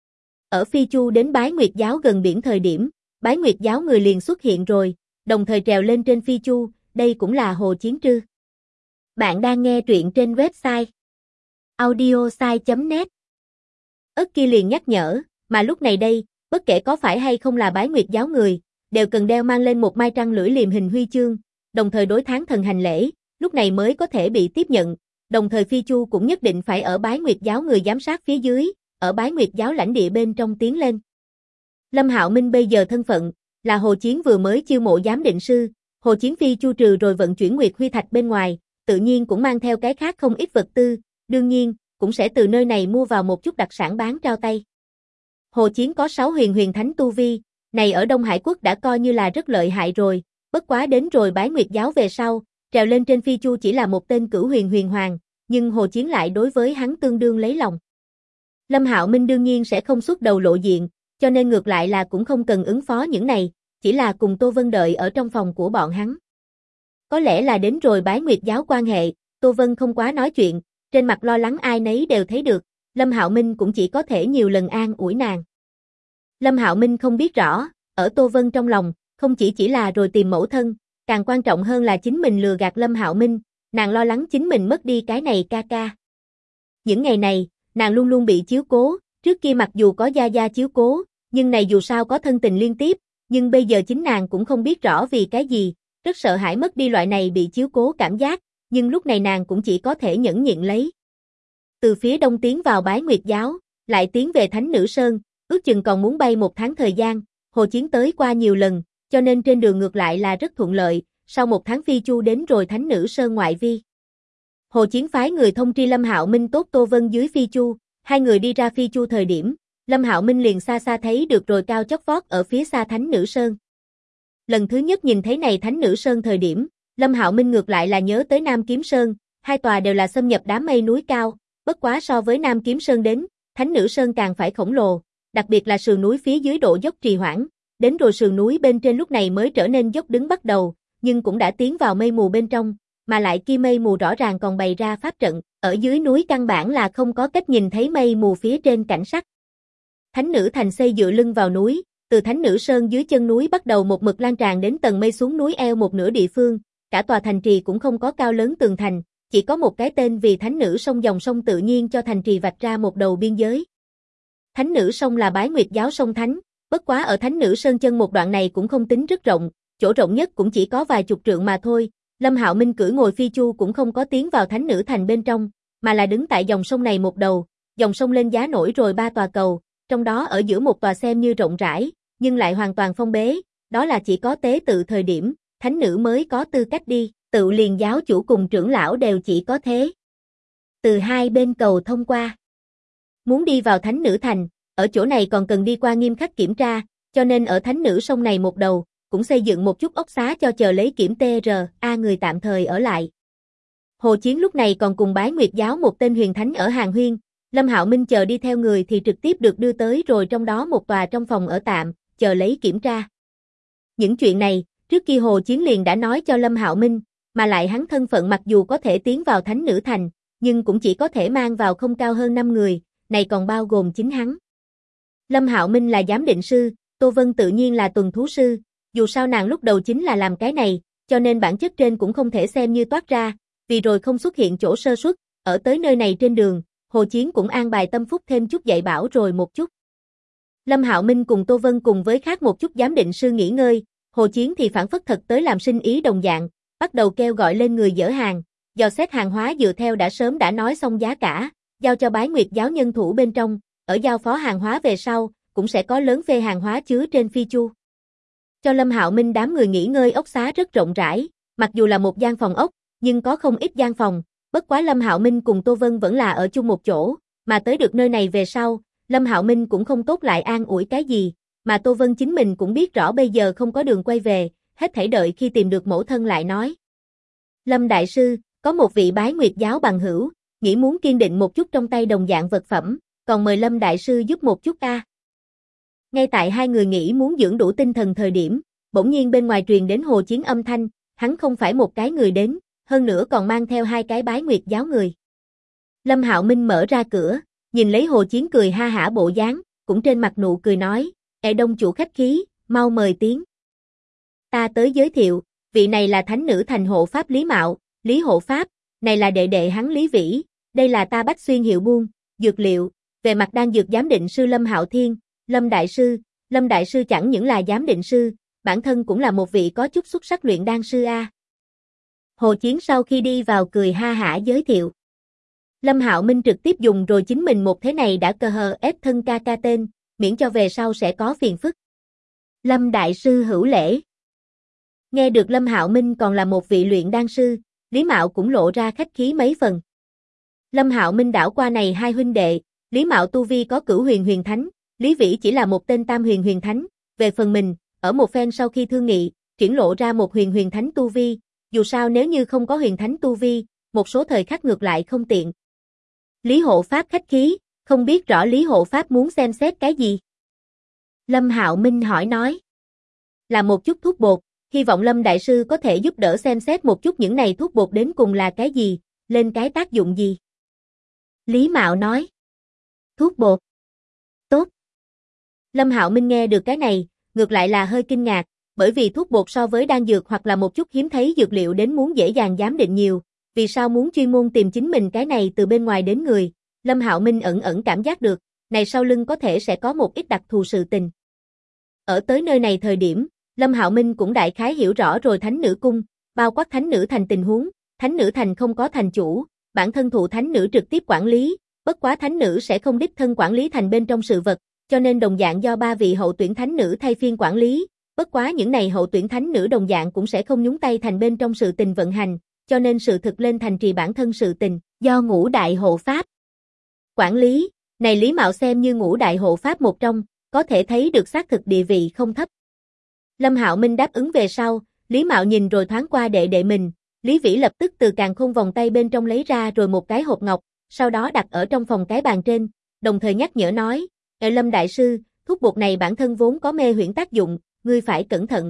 Ở Phi Chu đến Bái Nguyệt giáo gần biển thời điểm, Bái Nguyệt giáo người liền xuất hiện rồi, đồng thời trèo lên trên Phi Chu, đây cũng là Hồ Chiến Trư. Bạn đang nghe truyện trên website audiosai.net. Ất kia liền nhắc nhở, mà lúc này đây, bất kể có phải hay không là Bái Nguyệt giáo người, đều cần đeo mang lên một mai trăng lưỡi liềm hình huy chương, đồng thời đối tháng thần hành lễ, lúc này mới có thể bị tiếp nhận, đồng thời Phi Chu cũng nhất định phải ở Bái Nguyệt giáo người giám sát phía dưới, ở Bái Nguyệt giáo lãnh địa bên trong tiến lên. Lâm Hạo Minh bây giờ thân phận là Hồ Chiến vừa mới chiêu mộ giám định sư, Hồ Chiến Phi Chu trừ rồi vận chuyển Nguyệt Huy Thạch bên ngoài, tự nhiên cũng mang theo cái khác không ít vật tư, đương nhiên, cũng sẽ từ nơi này mua vào một chút đặc sản bán trao tay. Hồ Chiến có 6 huyền thánh tu vi, này ở Đông Hải quốc đã coi như là rất lợi hại rồi, bất quá đến rồi Bái Nguyệt giáo về sau, trèo lên trên Phi Chu chỉ là một tên cửu huyền hoàng, nhưng Hồ Chiến lại đối với hắn tương đương lấy lòng. Lâm Hạo Minh đương nhiên sẽ không xuất đầu lộ diện, cho nên ngược lại là cũng không cần ứng phó những này, chỉ là cùng Tô Vân đợi ở trong phòng của bọn hắn. Có lẽ là đến rồi Bái Nguyệt giáo quan hệ, Tô Vân không quá nói chuyện, trên mặt lo lắng ai nấy đều thấy được, Lâm Hạo Minh cũng chỉ có thể nhiều lần an ủi nàng. Lâm Hạo Minh không biết rõ, ở Tô Vân trong lòng, không chỉ là rồi tìm mẫu thân, càng quan trọng hơn là chính mình lừa gạt Lâm Hạo Minh, nàng lo lắng chính mình mất đi cái này ca ca. Những ngày này, nàng luôn luôn bị chiếu cố, trước kia mặc dù có gia gia chiếu cố, nhưng này dù sao có thân tình liên tiếp, nhưng bây giờ chính nàng cũng không biết rõ vì cái gì, rất sợ hãi mất đi loại này bị chiếu cố cảm giác, nhưng lúc này nàng cũng chỉ có thể nhẫn nhịn lấy. Từ phía đông tiến vào Bái Nguyệt giáo, lại tiến về Thánh Nữ Sơn, ước chừng còn muốn bay 1 tháng thời gian, Hồ Chiến tới qua nhiều lần, cho nên trên đường ngược lại là rất thuận lợi, sau 1 tháng phi chu đến rồi Thánh Nữ Sơn ngoại vi. Hồ Chiến phái người thông tri Lâm Hạo Minh tốt Tô Vân dưới phi chu, hai người đi ra phi chu thời điểm, Lâm Hạo Minh liền xa xa thấy được rồi cao chót vót ở phía xa Thánh Nữ Sơn. Lần thứ nhất nhìn thấy này Thánh Nữ Sơn thời điểm, Lâm Hạo Minh ngược lại là nhớ tới Nam Kiếm Sơn, hai tòa đều là xâm nhập đám mây núi cao, bất quá so với Nam Kiếm Sơn đến, Thánh Nữ Sơn càng phải khổng lồ, đặc biệt là sườn núi phía dưới độ dốc trì hoãn, đến rồi sườn núi bên trên lúc này mới trở nên dốc đứng bắt đầu, nhưng cũng đã tiến vào mây mù bên trong, mà lại kia mây mù rõ ràng còn bày ra pháp trận, ở dưới núi căn bản là không có cách nhìn thấy mây mù phía trên cảnh sắc. Thánh Nữ Thành xây dựa lưng vào núi, từ Thánh Nữ Sơn dưới chân núi bắt đầu một mực lan tràn đến tầng mây xuống núi eo một nửa địa phương, cả tòa thành trì cũng không có cao lớn tường thành, chỉ có một cái tên vì Thánh Nữ Sông, dòng sông tự nhiên cho thành trì vạch ra một đầu biên giới. Thánh Nữ Sông là Bái Nguyệt giáo sông thánh, bất quá ở Thánh Nữ Sơn chân một đoạn này cũng không tính rất rộng, chỗ rộng nhất cũng chỉ có vài chục trượng mà thôi. Lâm Hạo Minh cưỡi ngồi phi chu cũng không có tiến vào Thánh Nữ Thành bên trong, mà là đứng tại dòng sông này một đầu, dòng sông lên giá nổi rồi 3 tòa cầu, trong đó ở giữa một tòa xem như rộng rãi, nhưng lại hoàn toàn phong bế, đó là chỉ có tế tự thời điểm, thánh nữ mới có tư cách đi, tự liền giáo chủ cùng trưởng lão đều chỉ có thế. Từ hai bên cầu thông qua. Muốn đi vào Thánh Nữ Thành, ở chỗ này còn cần đi qua nghiêm khắc kiểm tra, cho nên ở Thánh Nữ Sông này một đầu, cũng xây dựng một chút ốc xá cho chờ lấy kiểm TRA người tạm thời ở lại. Hồ Chiến lúc này còn cùng Bái Nguyệt giáo một tên huyền thánh ở Hàng Huyên, Lâm Hạo Minh chờ đi theo người thì trực tiếp được đưa tới rồi trong đó một tòa trong phòng ở tạm, chờ lấy kiểm tra. Những chuyện này, trước kia Hồ Chiến liền đã nói cho Lâm Hạo Minh, mà lại hắn thân phận mặc dù có thể tiến vào Thánh Nữ Thành, nhưng cũng chỉ có thể mang vào không cao hơn 5 người, này còn bao gồm chính hắn. Lâm Hạo Minh là giám định sư, Tô Vân tự nhiên là tuần thú sư, dù sao nàng lúc đầu chính là làm cái này, cho nên bản chất trên cũng không thể xem như toát ra, vì rồi không xuất hiện chỗ sơ suất, ở tới nơi này trên đường, Hồ Chiến cũng an bài tâm phúc thêm chút dạy bảo rồi một chút. Lâm Hạo Minh cùng Tô Vân cùng với khác một chút giám định sư nghỉ ngơi, Hồ Chiến thì phản phất thật tới làm sinh ý đồng dạng, bắt đầu kêu gọi lên người dỡ hàng, dò xét hàng hóa dựa theo đã sớm đã nói xong giá cả, giao cho Bái Nguyệt giáo nhân thủ bên trong, ở giao phó hàng hóa về sau, cũng sẽ có lớn phê hàng hóa chứa trên phi chu. Cho Lâm Hạo Minh đám người nghỉ ngơi ốc xá rất rộng rãi, mặc dù là một gian phòng ốc, nhưng có không ít gian phòng, bất quá Lâm Hạo Minh cùng Tô Vân vẫn là ở chung một chỗ, mà tới được nơi này về sau, Lâm Hạo Minh cũng không tốt lại an ủi cái gì, mà Tô Vân chính mình cũng biết rõ bây giờ không có đường quay về, hết thảy đợi khi tìm được mẫu thân lại nói. Lâm Đại Sư, có một vị Bái Nguyệt giáo bằng hữu, nghĩ muốn kiên định một chút trong tay đồng dạng vật phẩm, còn mời Lâm Đại Sư giúp một chút a. Ngay tại hai người nghĩ muốn dưỡng đủ tinh thần thời điểm, bỗng nhiên bên ngoài truyền đến Hồ Chiến âm thanh, hắn không phải một cái người đến, hơn nữa còn mang theo 2 cái Bái Nguyệt giáo người. Lâm Hạo Minh mở ra cửa, nhìn lấy Hồ Chiến cười ha hả bộ dáng, cũng trên mặt nụ cười nói, Đông chủ khách khí, mau mời tiến. Ta tới giới thiệu, vị này là Thánh Nữ Thành hộ pháp Lý Mạo, Lý hộ pháp, này là đệ đệ hắn Lý Vĩ, đây là ta Bách Xuyên hiệu buôn, dược liệu, về mặt đan dược giám định sư Lâm Hạo Thiên, Lâm Đại Sư chẳng những là giám định sư, bản thân cũng là một vị có chút xuất sắc luyện đan sư a. Hồ Chiến sau khi đi vào cười ha hả giới thiệu. Lâm Hạo Minh trực tiếp dùng rồi chính mình một thế này đã cờ hờ ép thân ca ca tên, miễn cho về sau sẽ có phiền phức. Lâm Đại Sư hữu lễ. Nghe được Lâm Hạo Minh còn là một vị luyện đan sư, Lý Mạo cũng lộ ra khách khí mấy phần. Lâm Hạo Minh đảo qua này hai huynh đệ, Lý Mạo tu vi có cửu huyền huyền thánh, Lý Vĩ chỉ là một tên tam huyền huyền thánh, về phần mình, ở một phen sau khi thương nghị, triển lộ ra một huyền huyền thánh tu vi, dù sao nếu như không có huyền thánh tu vi, một số thời khắc ngược lại không tiện. Lý hộ pháp khách khí, không biết rõ Lý hộ pháp muốn xem xét cái gì? Lâm Hạo Minh hỏi nói. Là một chút thuốc bột, hy vọng Lâm Đại Sư có thể giúp đỡ xem xét một chút những này thuốc bột đến cùng là cái gì, lên cái tác dụng gì. Lý Mạo nói. Thuốc bột. Tốt. Lâm Hạo Minh nghe được cái này, ngược lại là hơi kinh ngạc, bởi vì thuốc bột so với đan dược hoặc là một chút hiếm thấy dược liệu đến muốn dễ dàng giám định nhiều, vì sao muốn chuyên môn tìm chính mình cái này từ bên ngoài đến người, Lâm Hạo Minh ẩn ẩn cảm giác được, này sau lưng có thể sẽ có một ít đặc thù sự tình. Ở tới nơi này thời điểm, Lâm Hạo Minh cũng đại khái hiểu rõ rồi Thánh Nữ Cung, bao quát Thánh Nữ Thành tình huống, Thánh Nữ Thành không có thành chủ, bản thân thụ Thánh Nữ trực tiếp quản lý, bất quá Thánh Nữ sẽ không đích thân quản lý thành bên trong sự vật, cho nên đồng dạng do 3 vị hậu tuyển thánh nữ thay phiên quản lý, bất quá những này hậu tuyển thánh nữ đồng dạng cũng sẽ không nhúng tay thành bên trong sự tình vận hành, cho nên sự thực lên thành trì bản thân sự tình, do ngũ đại hộ pháp quản lý, này Lý Mạo xem như ngũ đại hộ pháp một trong, có thể thấy được xác thực địa vị không thấp. Lâm Hạo Minh đáp ứng về sau, Lý Mạo nhìn rồi thoáng qua đệ đệ mình, Lý Vĩ lập tức từ càn khôn vòng tay bên trong lấy ra rồi một cái hộp ngọc, sau đó đặt ở trong phòng cái bàn trên, đồng thời nhắc nhở nói, Lâm đại sư, thuốc bột này bản thân vốn có mê huyễn tác dụng, ngươi phải cẩn thận.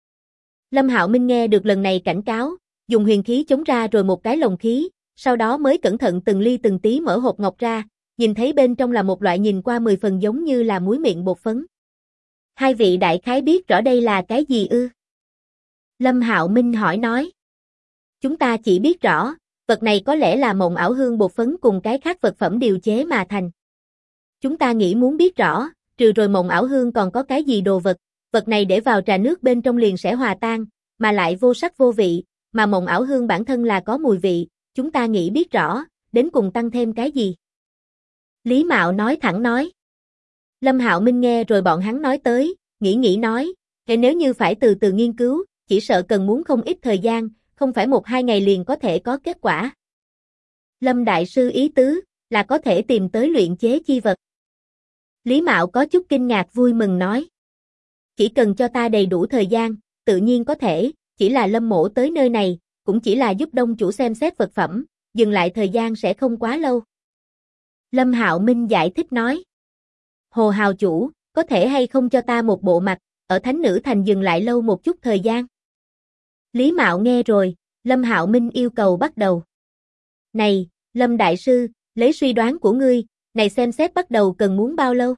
Lâm Hạo Minh nghe được lần này cảnh cáo, dùng huyền khí chống ra rồi một cái lồng khí, sau đó mới cẩn thận từng ly từng tí mở hộp ngọc ra, nhìn thấy bên trong là một loại nhìn qua 10 phần giống như là muối miệng bột phấn. Hai vị đại khái biết rõ đây là cái gì ư? Lâm Hạo Minh hỏi nói. Chúng ta chỉ biết rõ, vật này có lẽ là mộng ảo hương bột phấn cùng cái khác vật phẩm điều chế mà thành. Chúng ta nghĩ muốn biết rõ, trừ rồi mộng ảo hương còn có cái gì đồ vật, vật này để vào trà nước bên trong liền sẽ hòa tan, mà lại vô sắc vô vị, mà mộng ảo hương bản thân là có mùi vị, chúng ta nghĩ biết rõ, đến cùng tăng thêm cái gì. Lý Mạo nói thẳng nói. Lâm Hạo Minh nghe rồi bọn hắn nói tới, nghĩ nói, nếu như phải từ từ nghiên cứu, chỉ sợ cần muốn không ít thời gian, không phải 1-2 ngày liền có thể có kết quả. Lâm đại sư ý tứ, là có thể tìm tới luyện chế chi vật. Lý Mạo có chút kinh ngạc vui mừng nói. Chỉ cần cho ta đầy đủ thời gian, tự nhiên có thể, chỉ là Lâm mỗ tới nơi này, cũng chỉ là giúp đông chủ xem xét vật phẩm, dừng lại thời gian sẽ không quá lâu. Lâm Hạo Minh giải thích nói. Hồ hào chủ, có thể hay không cho ta một bộ mặt, ở Thánh Nữ Thành dừng lại lâu một chút thời gian. Lý Mạo nghe rồi, Lâm Hạo Minh yêu cầu bắt đầu. Này, Lâm đại sư, lấy suy đoán của ngươi, này xem xét bắt đầu cần muốn bao lâu?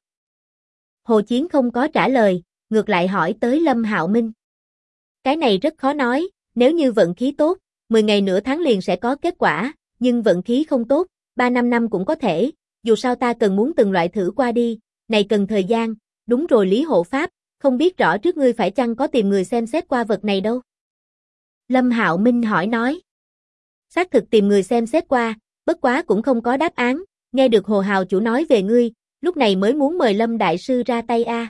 Hồ Chiến không có trả lời, ngược lại hỏi tới Lâm Hạo Minh. Cái này rất khó nói, nếu như vận khí tốt, 10 ngày nửa tháng liền sẽ có kết quả, nhưng vận khí không tốt, 3-5 năm cũng có thể, dù sao ta cần muốn từng loại thử qua đi, này cần thời gian, đúng rồi Lý hộ pháp, không biết rõ trước ngươi phải chăng có tìm người xem xét qua vật này đâu. Lâm Hạo Minh hỏi nói. Xác thực tìm người xem xét qua, bất quá cũng không có đáp án, nghe được Hồ hào chủ nói về ngươi, lúc này mới muốn mời Lâm đại sư ra tay a.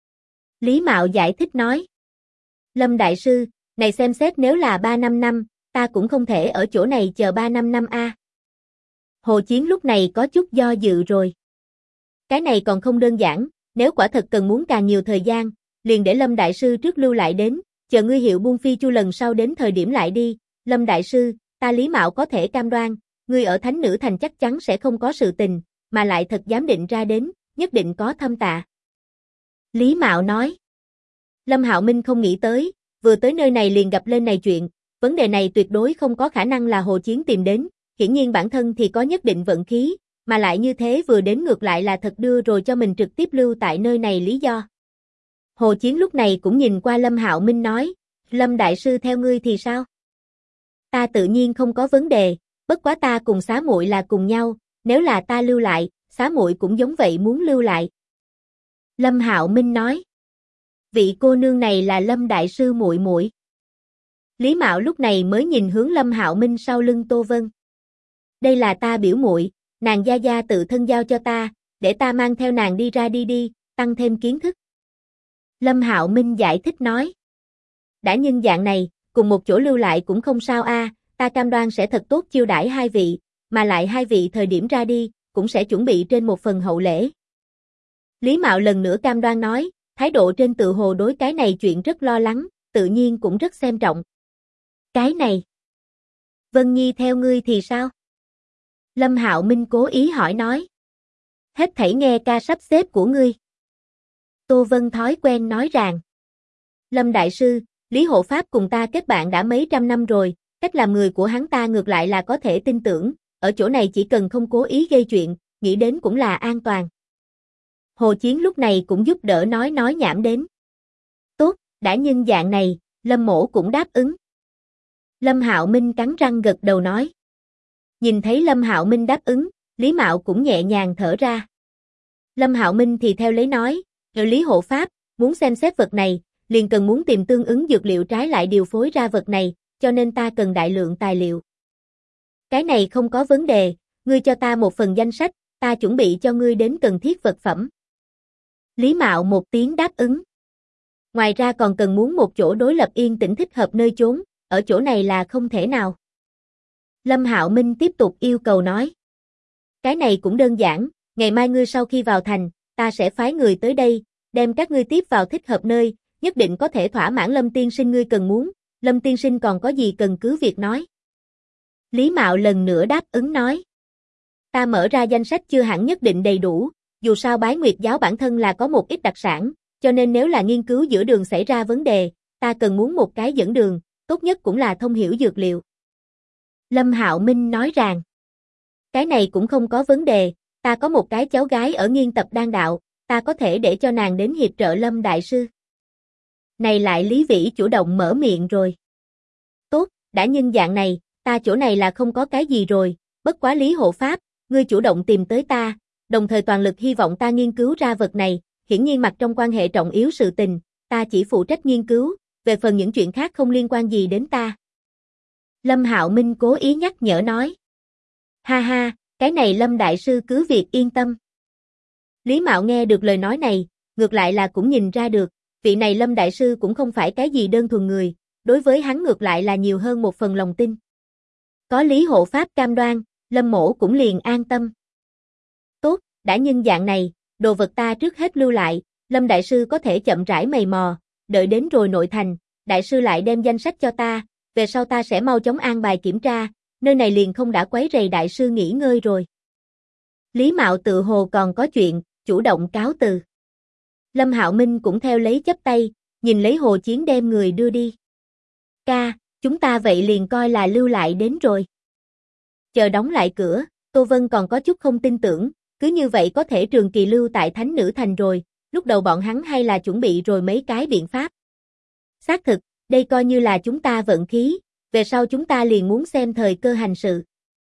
Lý Mạo giải thích nói. Lâm đại sư, này xem xét nếu là 3-5 năm, ta cũng không thể ở chỗ này chờ 3-5 năm a. Hồ Chiến lúc này có chút do dự rồi. Cái này còn không đơn giản, nếu quả thật cần muốn càng nhiều thời gian, liền để Lâm đại sư trước lưu lại đến, chờ ngươi hiệu buôn phi chu lần sau đến thời điểm lại đi. Lâm đại sư, ta Lý Mạo có thể cam đoan, ngươi ở Thánh Nữ Thành chắc chắn sẽ không có sự tình, mà lại thật dám định ra đến, nhất định có thâm tạ. Lý Mạo nói. Lâm Hạo Minh không nghĩ tới, vừa tới nơi này liền gặp lên này chuyện, vấn đề này tuyệt đối không có khả năng là Hồ Chiến tìm đến, hiển nhiên bản thân thì có nhất định vận khí, mà lại như thế vừa đến ngược lại là thật đưa rồi cho mình trực tiếp lưu tại nơi này lý do. Hồ Chiến lúc này cũng nhìn qua Lâm Hạo Minh nói, Lâm đại sư theo ngươi thì sao? Ta tự nhiên không có vấn đề, bất quá ta cùng xá muội là cùng nhau, nếu là ta lưu lại, xá muội cũng giống vậy muốn lưu lại. Lâm Hạo Minh nói. Vị cô nương này là Lâm đại sư muội muội. Lý Mạo lúc này mới nhìn hướng Lâm Hạo Minh sau lưng Tô Vân. Đây là ta biểu muội, nàng gia gia tự thân giao cho ta, để ta mang theo nàng đi ra đi, tăng thêm kiến thức. Lâm Hạo Minh giải thích nói. Đã nhân dạng này, cùng một chỗ lưu lại cũng không sao a, ta cam đoan sẽ thật tốt chiêu đãi hai vị, mà lại hai vị thời điểm ra đi, cũng sẽ chuẩn bị trên một phần hậu lễ. Lý Mạo lần nữa cam đoan nói, thái độ trên tự hồ đối cái này chuyện rất lo lắng, tự nhiên cũng rất xem trọng. Cái này, Vân Nhi theo ngươi thì sao? Lâm Hạo Minh cố ý hỏi nói. Hết thảy nghe ca sắp xếp của ngươi. Tô Vân thói quen nói rằng. Lâm đại sư, Lý hộ pháp cùng ta kết bạn đã mấy trăm năm rồi, cách làm người của hắn ta ngược lại là có thể tin tưởng, ở chỗ này chỉ cần không cố ý gây chuyện, nghĩ đến cũng là an toàn. Hồ Chiến lúc này cũng giúp đỡ nói nhảm đến. Tốt, đã nhân dạng này, Lâm mỗ cũng đáp ứng. Lâm Hạo Minh cắn răng gật đầu nói. Nhìn thấy Lâm Hạo Minh đáp ứng, Lý Mạo cũng nhẹ nhàng thở ra. Lâm Hạo Minh thì theo lấy nói, Lý hộ pháp, muốn xem xét vật này, liền cần muốn tìm tương ứng dược liệu trái lại điều phối ra vật này, cho nên ta cần đại lượng tài liệu. Cái này không có vấn đề, ngươi cho ta một phần danh sách, ta chuẩn bị cho ngươi đến cần thiết vật phẩm. Lý Mạo một tiếng đáp ứng. Ngoài ra còn cần muốn một chỗ đối lập yên tĩnh thích hợp nơi chốn, ở chỗ này là không thể nào. Lâm Hạo Minh tiếp tục yêu cầu nói. Cái này cũng đơn giản, ngày mai ngươi sau khi vào thành, ta sẽ phái người tới đây, đem các ngươi tiếp vào thích hợp nơi, nhất định có thể thỏa mãn Lâm tiên sinh ngươi cần muốn, Lâm tiên sinh còn có gì cần cứ việc nói. Lý Mạo lần nữa đáp ứng nói. Ta mở ra danh sách chưa hẳn nhất định đầy đủ, dù sao Bái Nguyệt giáo bản thân là có một ít đặc sản, cho nên nếu là nghiên cứu giữa đường xảy ra vấn đề, ta cần muốn một cái dẫn đường, tốt nhất cũng là thông hiểu dược liệu. Lâm Hạo Minh nói rằng, cái này cũng không có vấn đề, ta có một cái cháu gái ở nghiên tập đan đạo, ta có thể để cho nàng đến hiệp trợ Lâm đại sư. Này lại Lý Vĩ chủ động mở miệng rồi. Tốt, đã nhân dạng này, ta chỗ này là không có cái gì rồi, bất quá Lý hộ pháp, ngươi chủ động tìm tới ta, đồng thời toàn lực hy vọng ta nghiên cứu ra vật này, hiển nhiên mặt trong quan hệ trọng yếu sự tình, ta chỉ phụ trách nghiên cứu, về phần những chuyện khác không liên quan gì đến ta. Lâm Hạo Minh cố ý nhắc nhở nói. Ha ha, cái này Lâm đại sư cứ việc yên tâm. Lý Mạo nghe được lời nói này, ngược lại là cũng nhìn ra được, vị này Lâm đại sư cũng không phải cái gì đơn thuần người, đối với hắn ngược lại là nhiều hơn một phần lòng tin. Có Lý hộ pháp cam đoan, Lâm mỗ cũng liền an tâm. Tốt, đã nhân dạng này, đồ vật ta trước hết lưu lại, Lâm đại sư có thể chậm rãi mày mò, đợi đến rồi nội thành, đại sư lại đem danh sách cho ta, về sau ta sẽ mau chóng an bài kiểm tra, nơi này liền không đã quấy rầy đại sư nghỉ ngơi rồi. Lý Mạo tự hồ còn có chuyện, chủ động cáo từ. Lâm Hạo Minh cũng theo lấy chấp tay, nhìn lấy Hồ Chiến đem người đưa đi. Ca, chúng ta vậy liền coi là lưu lại đến rồi. Chờ đóng lại cửa, Tô Vân còn có chút không tin tưởng, cứ như vậy có thể trường kỳ lưu tại Thánh Nữ Thành rồi, lúc đầu bọn hắn hay là chuẩn bị rồi mấy cái biện pháp. Xác thực, đây coi như là chúng ta vận khí, về sau chúng ta liền muốn xem thời cơ hành sự.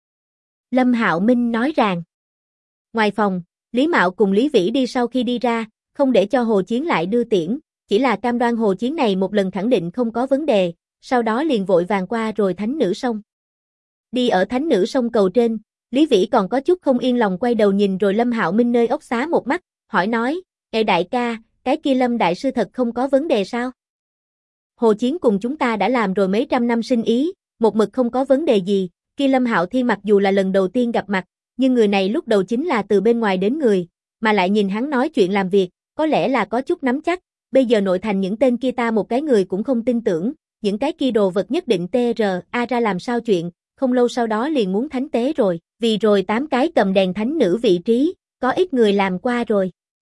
Lâm Hạo Minh nói rằng. Ngoài phòng, Lý Mạo cùng Lý Vĩ đi sau khi đi ra, không để cho Hồ Chiến lại đưa tiễn, chỉ là cam đoan Hồ Chiến này một lần khẳng định không có vấn đề, sau đó liền vội vàng qua rồi Thánh Nữ Sông. Đi ở Thánh Nữ Sông cầu trên, Lý Vĩ còn có chút không yên lòng quay đầu nhìn rồi Lâm Hạo Minh nơi ốc xá một mắt, hỏi nói, Ê đại ca, cái kia Lâm đại sư thật không có vấn đề sao? Hồ Chiến cùng chúng ta đã làm rồi mấy trăm năm sinh ý, một mực không có vấn đề gì, kia Lâm Hạo Thiên mặc dù là lần đầu tiên gặp mặt, nhưng người này lúc đầu chính là từ bên ngoài đến người, mà lại nhìn hắn nói chuyện làm việc, có lẽ là có chút nắm chắc, bây giờ nội thành những tên kia ta một cái người cũng không tin tưởng, những cái kia đồ vật nhất định TRA ra làm sao chuyện, không lâu sau đó liền muốn thánh tế rồi, vì rồi 8 cái cầm đèn thánh nữ vị trí, có ít người làm qua rồi.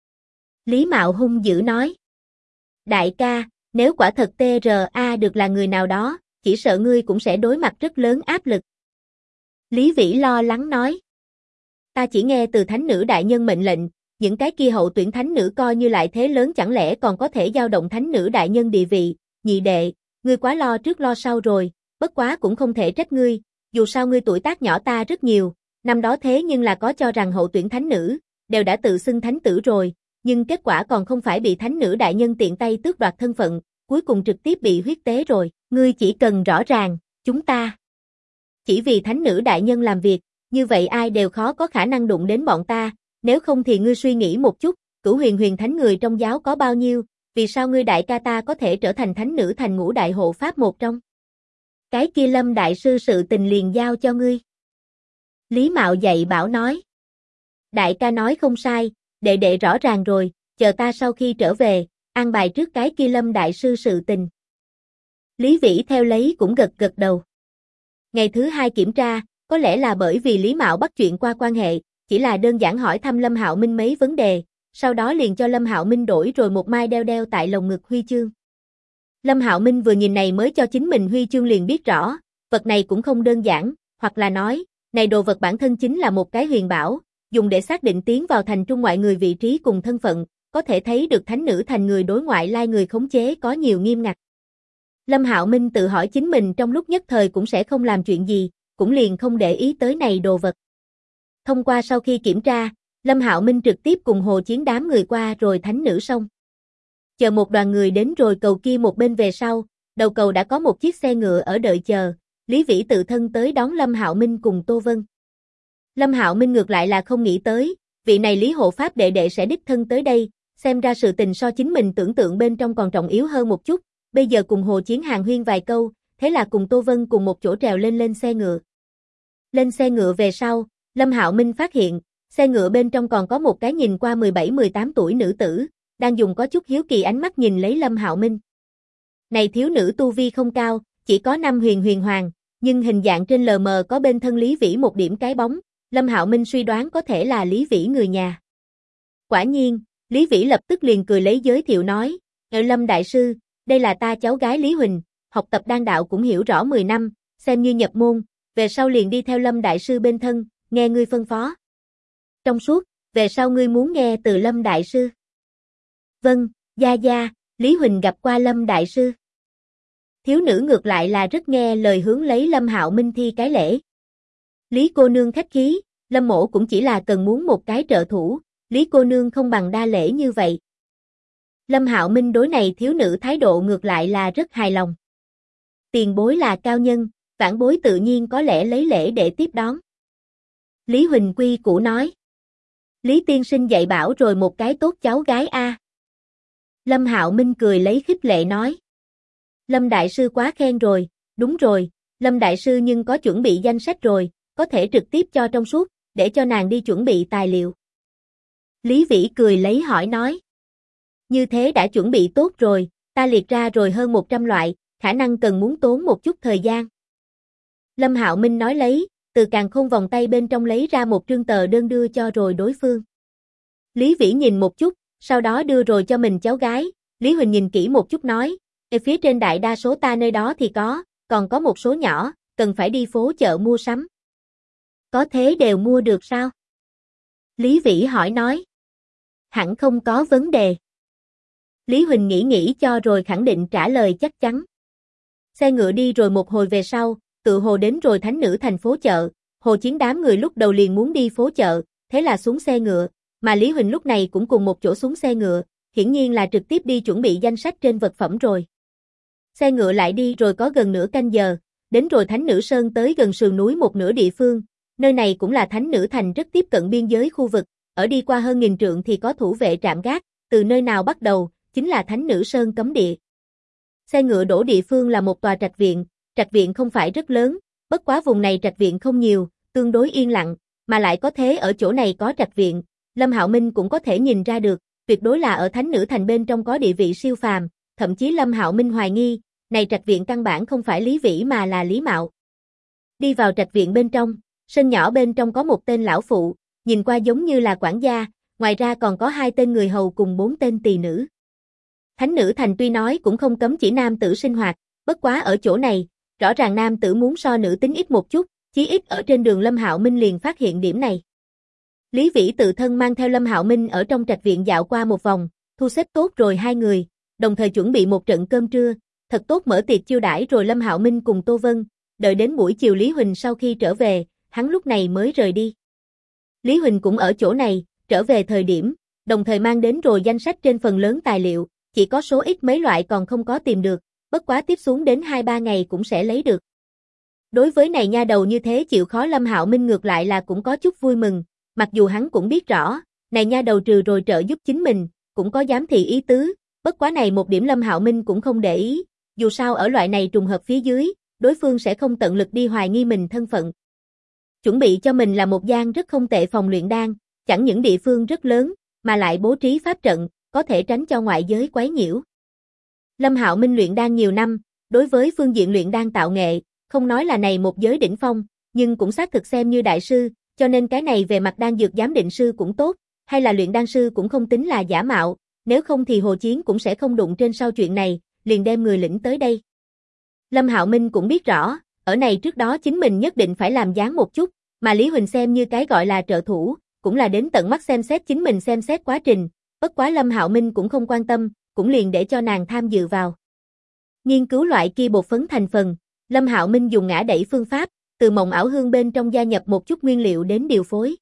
Lý Mạo hung dữ nói. Đại ca, nếu quả thật TRA được là người nào đó, chỉ sợ ngươi cũng sẽ đối mặt rất lớn áp lực. Lý Vĩ lo lắng nói. Ta chỉ nghe từ thánh nữ đại nhân mệnh lệnh, những cái kia hậu tuyển thánh nữ coi như lại thế lớn chẳng lẽ còn có thể dao động thánh nữ đại nhân địa vị, nhị đệ, ngươi quá lo trước lo sau rồi, bất quá cũng không thể trách ngươi, dù sao ngươi tuổi tác nhỏ ta rất nhiều, năm đó thế nhưng là có cho rằng hậu tuyển thánh nữ, đều đã tự xưng thánh tử rồi, nhưng kết quả còn không phải bị thánh nữ đại nhân tiện tay tước đoạt thân phận, cuối cùng trực tiếp bị huyết tế rồi, ngươi chỉ cần rõ ràng, chúng ta chỉ vì thánh nữ đại nhân làm việc, như vậy ai đều khó có khả năng đụng đến bọn ta, nếu không thì ngươi suy nghĩ một chút, Cửu Huyền Huyền thánh người trong giáo có bao nhiêu, vì sao ngươi đại ca ta có thể trở thành thánh nữ thành ngũ đại hộ pháp một trong? Cái kia Lâm đại sư sự tình liền giao cho ngươi. Lý Mạo dạy bảo nói. Đại ca nói không sai, đệ đệ rõ ràng rồi, chờ ta sau khi trở về, an bài trước cái kia Lâm đại sư sự tình. Lý Vĩ theo lấy cũng gật gật đầu. Ngày thứ 2 kiểm tra, có lẽ là bởi vì Lý Mạo bắt chuyện qua quan hệ, chỉ là đơn giản hỏi thăm Lâm Hạo Minh mấy vấn đề, sau đó liền cho Lâm Hạo Minh đổi rồi một mai đeo tại lồng ngực huy chương. Lâm Hạo Minh vừa nhìn này mới cho chính mình huy chương liền biết rõ, vật này cũng không đơn giản, hoặc là nói, này đồ vật bản thân chính là một cái huyền bảo, dùng để xác định tiến vào thành trung ngoại người vị trí cùng thân phận, có thể thấy được thánh nữ thành người đối ngoại lai người khống chế có nhiều nghiêm ngặt. Lâm Hạo Minh tự hỏi chính mình trong lúc nhất thời cũng sẽ không làm chuyện gì, cũng liền không để ý tới này đồ vật. Thông qua sau khi kiểm tra, Lâm Hạo Minh trực tiếp cùng Hồ Chiến đám người qua rồi thánh nữ sông. Chờ một đoàn người đến rồi cầu kia một bên về sau, đầu cầu đã có một chiếc xe ngựa ở đợi chờ, Lý Vĩ tự thân tới đón Lâm Hạo Minh cùng Tô Vân. Lâm Hạo Minh ngược lại là không nghĩ tới, vị này Lý hộ pháp đệ đệ sẽ đích thân tới đây, xem ra sự tình so chính mình tưởng tượng bên trong còn trọng yếu hơn một chút, bây giờ cùng Hồ Chiến hàng huyên vài câu, thế là cùng Tô Vân cùng một chỗ trèo lên xe ngựa. Lên xe ngựa về sau, Lâm Hạo Minh phát hiện, xe ngựa bên trong còn có một cái nhìn qua 17-18 tuổi nữ tử, đang dùng có chút hiếu kỳ ánh mắt nhìn lấy Lâm Hạo Minh. Này thiếu nữ tu vi không cao, chỉ có 5 huyền hoàng, nhưng hình dạng trên lờ mờ có bên thân Lý Vĩ một điểm cái bóng, Lâm Hạo Minh suy đoán có thể là Lý Vĩ người nhà. Quả nhiên, Lý Vĩ lập tức liền cười lấy giới thiệu nói, Lâm Đại Sư, đây là ta cháu gái Lý Huỳnh, học tập đan đạo cũng hiểu rõ 10 năm, xem như nhập môn, về sau liền đi theo Lâm Đại Sư bên thân, nghe ngươi phân phó. Trong suốt, về sau ngươi muốn nghe từ Lâm Đại Sư. Vâng, gia, Lý Huỳnh gặp qua Lâm Đại Sư. Thiếu nữ ngược lại là rất nghe lời hướng lấy Lâm Hạo Minh thi cái lễ. Lý cô nương khách khí, Lâm mỗ cũng chỉ là cần muốn một cái trợ thủ, Lý cô nương không bằng đa lễ như vậy. Lâm Hạo Minh đối này thiếu nữ thái độ ngược lại là rất hài lòng. Tiền bối là cao nhân, vãn bối tự nhiên có lẽ lấy lễ để tiếp đón. Lý Huỳnh quy củ nói. Lý tiên sinh dạy bảo rồi một cái tốt cháu gái a. Lâm Hạo Minh cười lấy khích lệ nói. Lâm Đại Sư quá khen rồi, đúng rồi, Lâm Đại Sư nhưng có chuẩn bị danh sách rồi, có thể trực tiếp cho trong suốt, để cho nàng đi chuẩn bị tài liệu. Lý Vĩ cười lấy hỏi nói. Như thế đã chuẩn bị tốt rồi, ta liệt ra rồi hơn 100 loại, khả năng cần muốn tốn một chút thời gian. Lâm Hạo Minh nói lấy, từ càn khôn vòng tay bên trong lấy ra một trương tờ đơn đưa cho rồi đối phương. Lý Vĩ nhìn một chút, sau đó đưa rồi cho mình cháu gái, Lý Huỳnh nhìn kỹ một chút nói, ở phía trên đại đa số ta nơi đó thì có, còn có một số nhỏ, cần phải đi phố chợ mua sắm. Có thế đều mua được sao? Lý Vĩ hỏi nói. Hẳn không có vấn đề. Lý Huỳnh nghĩ cho rồi khẳng định trả lời chắc chắn. Xe ngựa đi rồi một hồi về sau, tự hồ đến rồi thánh nữ thành phố chợ, Hồ Chiến đám người lúc đầu liền muốn đi phố chợ, thế là xuống xe ngựa, mà Lý Huỳnh lúc này cũng cùng một chỗ xuống xe ngựa, hiển nhiên là trực tiếp đi chuẩn bị danh sách trên vật phẩm rồi. Xe ngựa lại đi rồi có gần nửa canh giờ, đến rồi Thánh Nữ Sơn tới gần sườn núi một nửa địa phương, nơi này cũng là Thánh Nữ Thành rất tiếp cận biên giới khu vực, ở đi qua hơn 1000 trượng thì có thủ vệ trạm gác, từ nơi nào bắt đầu, chính là Thánh Nữ Sơn cấm địa. Xe ngựa đổ địa phương là một tòa trạch viện không phải rất lớn, bất quá vùng này trạch viện không nhiều, tương đối yên lặng, mà lại có thế ở chỗ này có trạch viện, Lâm Hạo Minh cũng có thể nhìn ra được, tuyệt đối là ở Thánh Nữ Thành bên trong có địa vị siêu phàm, thậm chí Lâm Hạo Minh hoài nghi, này trạch viện căn bản không phải Lý Vĩ mà là Lý Mạo. Đi vào trạch viện bên trong, sân nhỏ bên trong có một tên lão phụ, nhìn qua giống như là quản gia, ngoài ra còn có 2 tên người hầu cùng 4 tên tỳ nữ. Thánh Nữ Thành tuy nói cũng không cấm chỉ nam tử sinh hoạt, bất quá ở chỗ này, rõ ràng nam tử muốn so nữ tính ít một chút, chí ít ở trên đường Lâm Hạo Minh liền phát hiện điểm này. Lý Vĩ tự thân mang theo Lâm Hạo Minh ở trong trạch viện dạo qua một vòng, thu xếp tốt rồi 2 người, đồng thời chuẩn bị một trận cơm trưa, thật tốt mở tiệc chiêu đãi rồi Lâm Hạo Minh cùng Tô Vân, đợi đến buổi chiều Lý Huỳnh sau khi trở về, hắn lúc này mới rời đi. Lý Huỳnh cũng ở chỗ này, trở về thời điểm, đồng thời mang đến rồi danh sách trên phần lớn tài liệu, chỉ có số ít mấy loại còn không có tìm được, bất quá tiếp xuống đến 2-3 ngày cũng sẽ lấy được. Đối với này nha đầu như thế chịu khó Lâm Hạo Minh ngược lại là cũng có chút vui mừng, mặc dù hắn cũng biết rõ, này nha đầu trừ rồi trợ giúp chính mình, cũng có giám thị ý tứ, bất quá này một điểm Lâm Hạo Minh cũng không để ý, dù sao ở loại này trùng hợp phía dưới, đối phương sẽ không tận lực đi hoài nghi mình thân phận. Chuẩn bị cho mình là một gian rất không tệ phòng luyện đan, chẳng những địa phương rất lớn, mà lại bố trí pháp trận, có thể tránh cho ngoại giới quấy nhiễu. Lâm Hạo Minh luyện đan nhiều năm, đối với phương diện luyện đan tạo nghệ, không nói là này một giới đỉnh phong, nhưng cũng xác thực xem như đại sư, cho nên cái này về mặt đan dược giám định sư cũng tốt, hay là luyện đan sư cũng không tính là giả mạo, nếu không thì Hồ Chiến cũng sẽ không đụng trên sau chuyện này, liền đem người lĩnh tới đây. Lâm Hạo Minh cũng biết rõ, ở này trước đó chính mình nhất định phải làm dáng một chút, mà Lý Huỳnh xem như cái gọi là trợ thủ, cũng là đến tận mắt xem xét chính mình xem xét quá trình, bất quá Lâm Hạo Minh cũng không quan tâm, cũng liền để cho nàng tham dự vào. Nghiên cứu loại kia bột phấn thành phần, Lâm Hạo Minh dùng ngã đẩy phương pháp, từ mộng ảo hương bên trong gia nhập một chút nguyên liệu đến điều phối.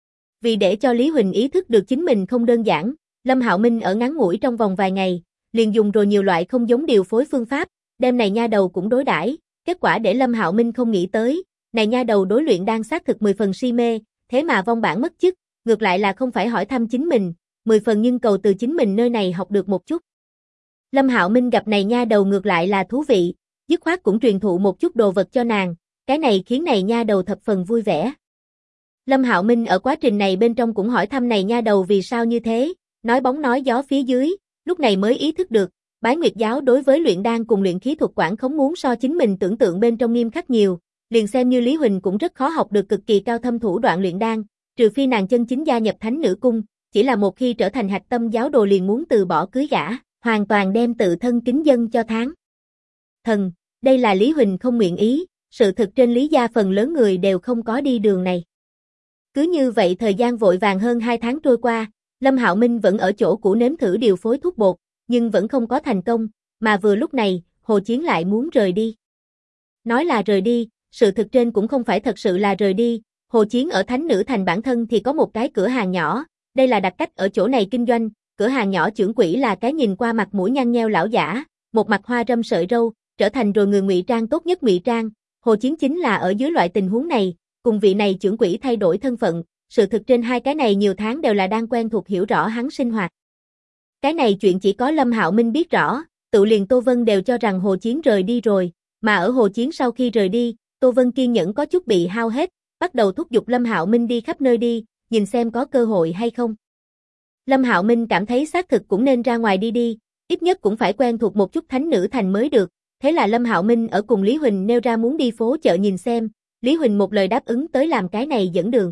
Vì để cho Lý Huỳnh ý thức được chính mình không đơn giản, Lâm Hạo Minh ở ngắn ngủi trong vòng vài ngày, liền dùng rồi nhiều loại không giống điều phối phương pháp, đem này nha đầu cũng đối đãi, kết quả để Lâm Hạo Minh không nghĩ tới, này nha đầu đối luyện đan xác thực 10 phần si mê, thế mà vong bản mất chức, ngược lại là không phải hỏi thăm chính mình, 10 phần nhưng cầu từ chính mình nơi này học được một chút. Lâm Hạo Minh gặp này nha đầu ngược lại là thú vị, dứt khoát cũng truyền thụ một chút đồ vật cho nàng, cái này khiến này nha đầu thập phần vui vẻ. Lâm Hạo Minh ở quá trình này bên trong cũng hỏi thăm này nha đầu vì sao như thế, nói bóng nói gió phía dưới, lúc này mới ý thức được, Bái Nguyệt giáo đối với luyện đan cùng luyện khí thuật quản khống muốn so chính mình tưởng tượng bên trong nghiêm khắc nhiều, liền xem như Lý Huỳnh cũng rất khó học được cực kỳ cao thâm thủ đoạn luyện đan, trừ phi nàng chân chính gia nhập Thánh Nữ Cung, chỉ là một khi trở thành hạch tâm giáo đồ liền muốn từ bỏ cưới gả, hoàn toàn đem tự thân kính dâng cho tháng. Thần, đây là Lý Huỳnh không nguyện ý, sự thực trên Lý gia phần lớn người đều không có đi đường này. Cứ như vậy thời gian vội vàng hơn 2 tháng trôi qua, Lâm Hạo Minh vẫn ở chỗ cũ nếm thử điều phối thuốc bột, nhưng vẫn không có thành công, mà vừa lúc này, Hồ Chiến lại muốn rời đi. Nói là rời đi, sự thực trên cũng không phải thật sự là rời đi, Hồ Chiến ở Thánh Nữ Thành bản thân thì có một cái cửa hàng nhỏ, đây là đặt cách ở chỗ này kinh doanh, cửa hàng nhỏ trưởng quỹ là cái nhìn qua mặt mũi nhăn nheo lão giả, một mặt hoa râm sợi râu, trở thành rồi người ngụy trang tốt nhất ngụy trang, Hồ Chiến chính là ở dưới loại tình huống này, cùng vị này trưởng quỹ thay đổi thân phận, sự thực trên hai cái này nhiều tháng đều là đang quen thuộc hiểu rõ hắn sinh hoạt. Cái này chuyện chỉ có Lâm Hạo Minh biết rõ, tự liền Tô Vân đều cho rằng Hồ Chiến rời đi rồi, mà ở Hồ Chiến sau khi rời đi, Tô Vân kiên nhẫn có chút bị hao hết, bắt đầu thúc giục Lâm Hạo Minh đi khắp nơi đi, nhìn xem có cơ hội hay không. Lâm Hạo Minh cảm thấy xác thực cũng nên ra ngoài đi đi, ít nhất cũng phải quen thuộc một chút Thánh Nữ Thành mới được, thế là Lâm Hạo Minh ở cùng Lý Huỳnh nêu ra muốn đi phố chợ nhìn xem, Lý Huỳnh một lời đáp ứng tới làm cái này dẫn đường.